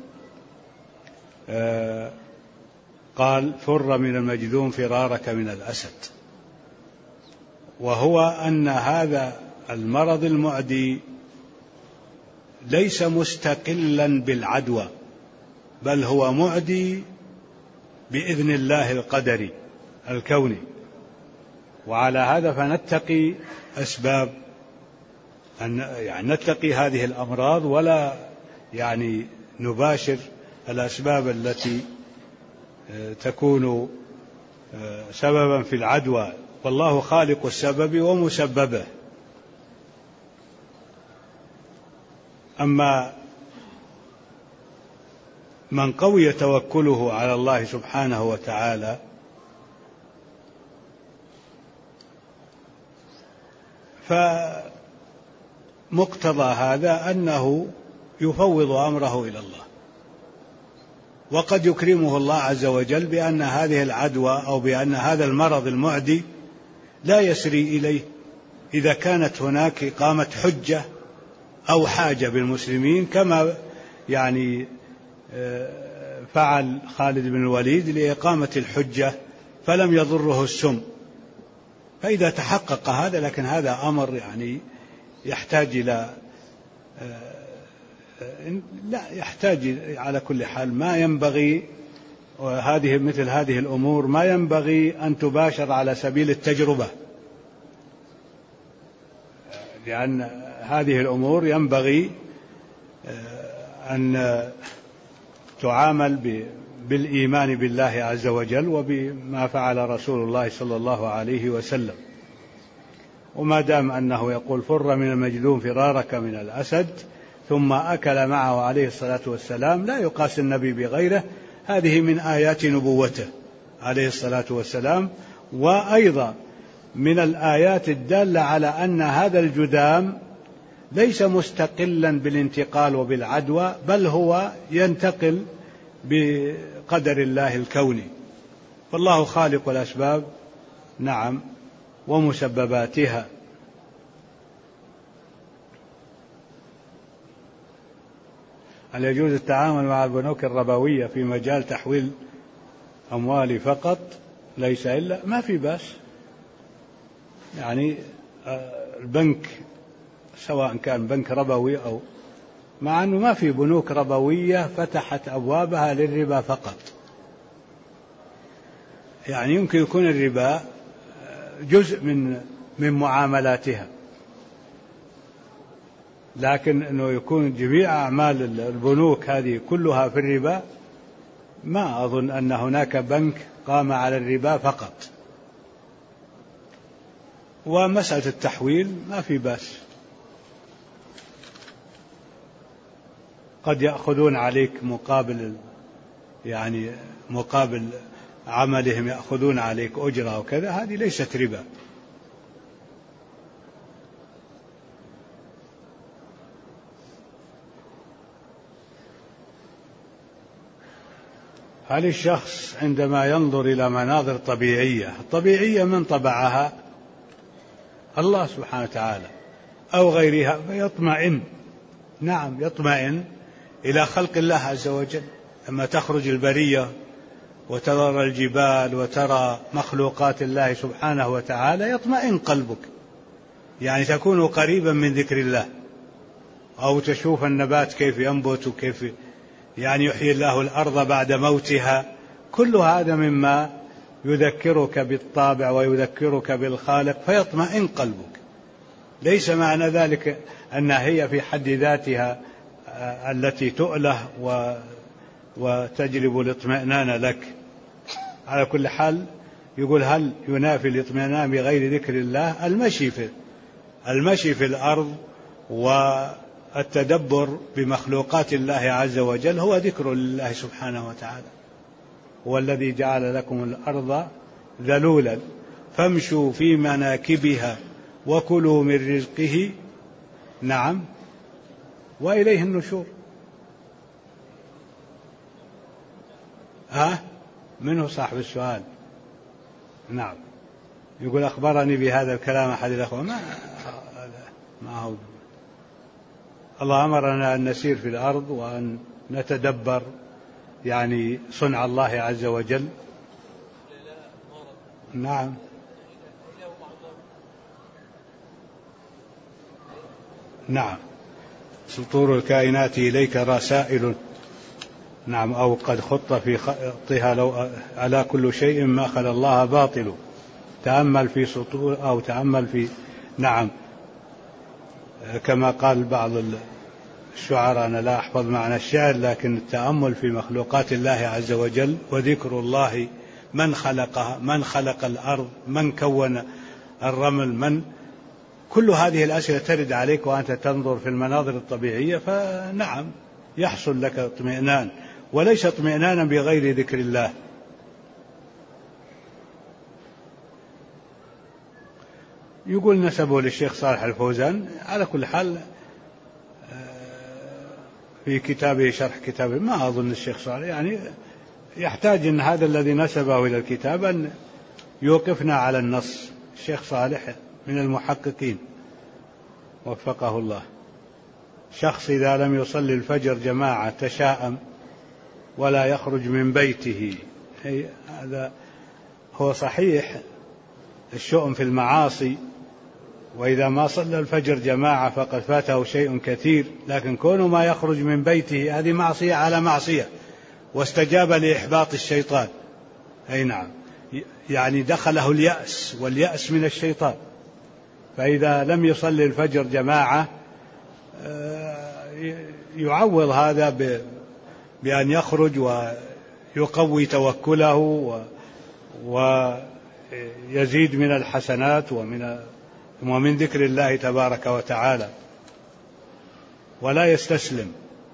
قال: فر من المجذوم فرارك من الأسد. وهو أن هذا المرض المعدي ليس مستقلا بالعدوى، بل هو معدي بإذن الله القدري الكوني. وعلى هذا فنتقي أسباب يعني نتقي هذه الأمراض، ولا يعني نباشر الأسباب التي تكون سببا في العدوى، والله خالق السبب ومسببه. أما من قوي توكله على الله سبحانه وتعالى فمقتضى هذا أنه يفوض أمره إلى الله، وقد يكرمه الله عز وجل بأن هذه العدوى أو بأن هذا المرض المعدي لا يسري إليه إذا كانت هناك إقامة حجة أو حاجة بالمسلمين، كما يعني فعل خالد بن الوليد لإقامة الحجة فلم يضره السم. فإذا تحقق هذا، لكن هذا أمر يعني يحتاج إلى لا يحتاج على كل حال، ما ينبغي مثل هذه الأمور ما ينبغي أن تباشر على سبيل التجربة، لأن هذه الأمور ينبغي أن تعامل بالإيمان بالله عز وجل وبما فعل رسول الله صلى الله عليه وسلم. وما دام أنه يقول: فر من المجذوم فرارك من الأسد، ثم أكل معه عليه الصلاة والسلام، لا يقاس النبي بغيره. هذه من آيات نبوته عليه الصلاة والسلام، وأيضا من الآيات الدالة على أن هذا الجذام ليس مستقلا بالانتقال وبالعدوى، بل هو ينتقل بقدر الله الكوني، فالله خالق الأسباب نعم ومسبباتها. هل يجوز التعامل مع البنوك الربوية في مجال تحويل أموالي فقط ليس إلا؟ ما في بأس، يعني البنك سواء كان بنك ربوي أو، مع أنه ما في بنوك ربوية فتحت أبوابها للربا فقط، يعني يمكن يكون الربا جزء من معاملاتها، لكن أنه يكون جميع أعمال البنوك هذه كلها في الربا، ما أظن أن هناك بنك قام على الربا فقط. ومسألة التحويل ما في بأس، قد يأخذون عليك مقابل، يعني مقابل عملهم يأخذون عليك أجرة وكذا، هذه ليست ربا. هل الشخص عندما ينظر إلى مناظر طبيعية من طبعها؟ الله سبحانه وتعالى أو غيرها، فيطمئن، نعم يطمئن إلى خلق الله عز وجل. لما تخرج البرية وترى الجبال وترى مخلوقات الله سبحانه وتعالى يطمئن قلبك، يعني تكون قريبا من ذكر الله. أو تشوف النبات كيف ينبت وكيف يعني يحيي الله الأرض بعد موتها، كل هذا مما يذكرك بالطابع ويذكرك بالخالق فيطمئن قلبك. ليس معنى ذلك أنها هي في حد ذاتها التي تؤله وتجلب الاطمئنان لك. على كل حال يقول هل ينافي الاطمئنان بغير ذكر الله؟ المشي في الأرض والتدبر بمخلوقات الله عز وجل هو ذكر لله سبحانه وتعالى. هو الذي جعل لكم الأرض ذلولا فامشوا في مناكبها وكلوا من رزقه، نعم، وإليه النشور. منه صاحب السؤال؟ نعم، يقول أخبرني بهذا الكلام أحد الأخوة. ما هو الله أمرنا أن نسير في الأرض وأن نتدبر يعني صنع الله عز وجل. نعم، نعم، سطور الكائنات إليك رسائل، نعم، أو قد خط في خطها لو على كل شيء ما خلا الله باطل، تأمل في سطور أو تأمل في، نعم، كما قال بعض الشعراء، أنا لا أحفظ معنى الشعر، لكن التأمل في مخلوقات الله عز وجل وذكر الله، من خلقها، من خلق الأرض، من كون الرمل، كل هذه الأسئلة ترد عليك وأنت تنظر في المناظر الطبيعية، فنعم يحصل لك اطمئنان، وليس اطمئنانا بغير ذكر الله. يقول نسبه للشيخ صالح الفوزان. على كل حال في كتابه شرح كتابه، ما أظن الشيخ صالح يعني يحتاج أن هذا الذي نسبه إلى الكتاب أن يوقفنا على النص. الشيخ صالح من المحققين وفقه الله. شخص إذا لم يصلي الفجر جماعة تشاءم ولا يخرج من بيته، هذا هو صحيح الشؤم في المعاصي، وإذا ما صلى الفجر جماعة فقد فاته شيء كثير، لكن كونه ما يخرج من بيته هذه معصية على معصية، واستجاب لإحباط الشيطان. أي نعم، يعني دخله اليأس، واليأس من الشيطان. فإذا لم يصلي الفجر جماعة يعوض هذا بأن يخرج ويقوي توكله ويزيد من الحسنات ومن ذكر الله تبارك وتعالى، ولا يستسلم.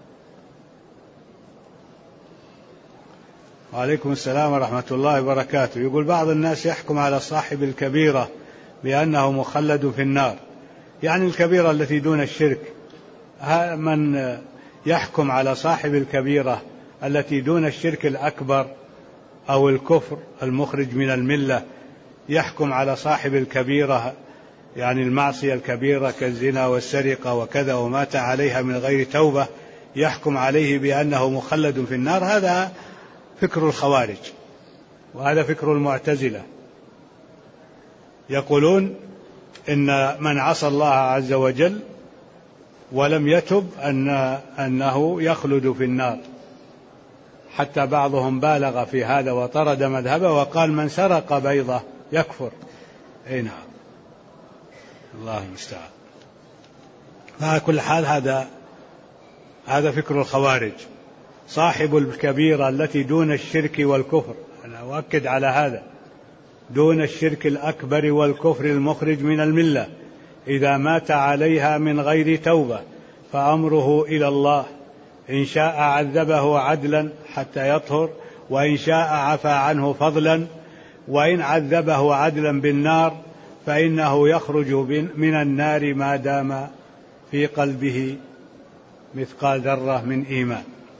وعليكم السلام ورحمة الله وبركاته. يقول بعض الناس يحكم على صاحب الكبيرة بأنه مخلد في النار، يعني الكبيرة التي دون الشرك، من يحكم على صاحب الكبيرة التي دون الشرك الأكبر أو الكفر المخرج من الملة يحكم على صاحب الكبيرة، يعني المعصية الكبيرة كالزنا والسرقة وكذا، ومات عليها من غير توبة يحكم عليه بأنه مخلد في النار. هذا فكر الخوارج، وهذا فكر المعتزلة. يقولون إن من عصى الله عز وجل ولم يتب أنه يخلد في النار، حتى بعضهم بالغ في هذا وطرد مذهبه وقال من سرق بيضة يكفر. أي نعم، الله المستعان. على كل حال هذا فكر الخوارج. صاحب الكبيرة التي دون الشرك والكفر، أنا أؤكد على هذا، دون الشرك الأكبر والكفر المخرج من الملة، إذا مات عليها من غير توبة فأمره إلى الله، إن شاء عذبه عدلا حتى يطهر، وإن شاء عفى عنه فضلا، وإن عذبه عدلا بالنار فإنه يخرج من النار ما دام في قلبه مثقال ذرة من إيمان.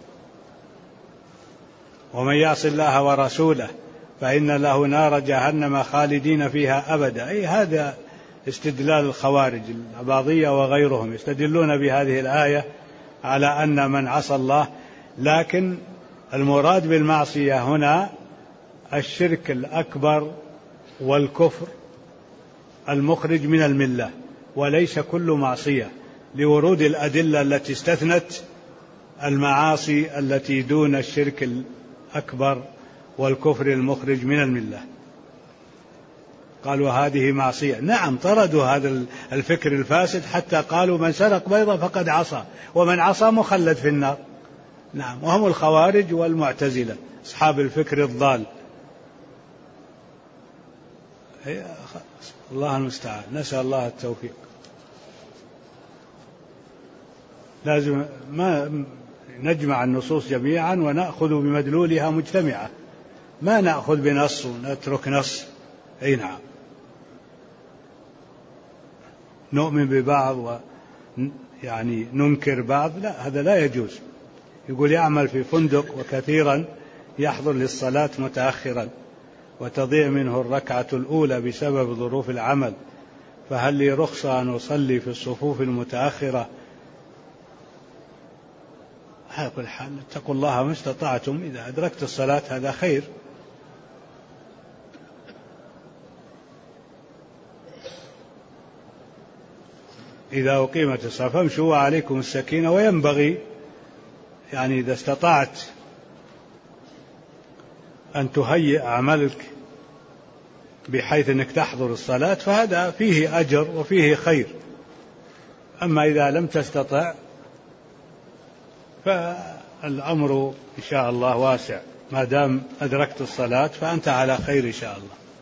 ومن يعص الله ورسوله فإن له نار جهنم خالدين فيها أبدا. أي هذا استدلال الخوارج الأباضية وغيرهم، يستدلون بهذه الآية على أن من عصى الله، لكن المراد بالمعصية هنا الشرك الأكبر والكفر المخرج من الملة، وليس كل معصية، لورود الأدلة التي استثنت المعاصي التي دون الشرك الأكبر والكفر المخرج من الملة. قالوا هذه معصية. نعم، طردوا هذا الفكر الفاسد حتى قالوا من سرق بيضة فقد عصى، ومن عصى مخلد في النار. نعم، وهم الخوارج والمعتزلة أصحاب الفكر الضال. الله المستعان، نسأل الله التوفيق. لازم ما نجمع النصوص جميعا ونأخذ بمدلولها مجتمعة، ما نأخذ بنص ونترك نص. أي نعم، نؤمن ببعض يعني ننكر بعض، لا، هذا لا يجوز. يقول يعمل في فندق وكثيرا يحضر للصلاة متأخرا وتضيع منه الركعة الأولى بسبب ظروف العمل، فهل لي رخصة أن أصلي في الصفوف المتأخرة؟ على كل حال اتقوا الله ما استطعتم، إذا أدركت الصلاة هذا خير. إذا أقيمت الصلاة فامشوا وعليكم السكينة. وينبغي يعني إذا استطعت أن تهيئ عملك بحيث أنك تحضر الصلاة فهذا فيه أجر وفيه خير. أما إذا لم تستطع فالأمر إن شاء الله واسع، ما دام أدركت الصلاة فأنت على خير إن شاء الله.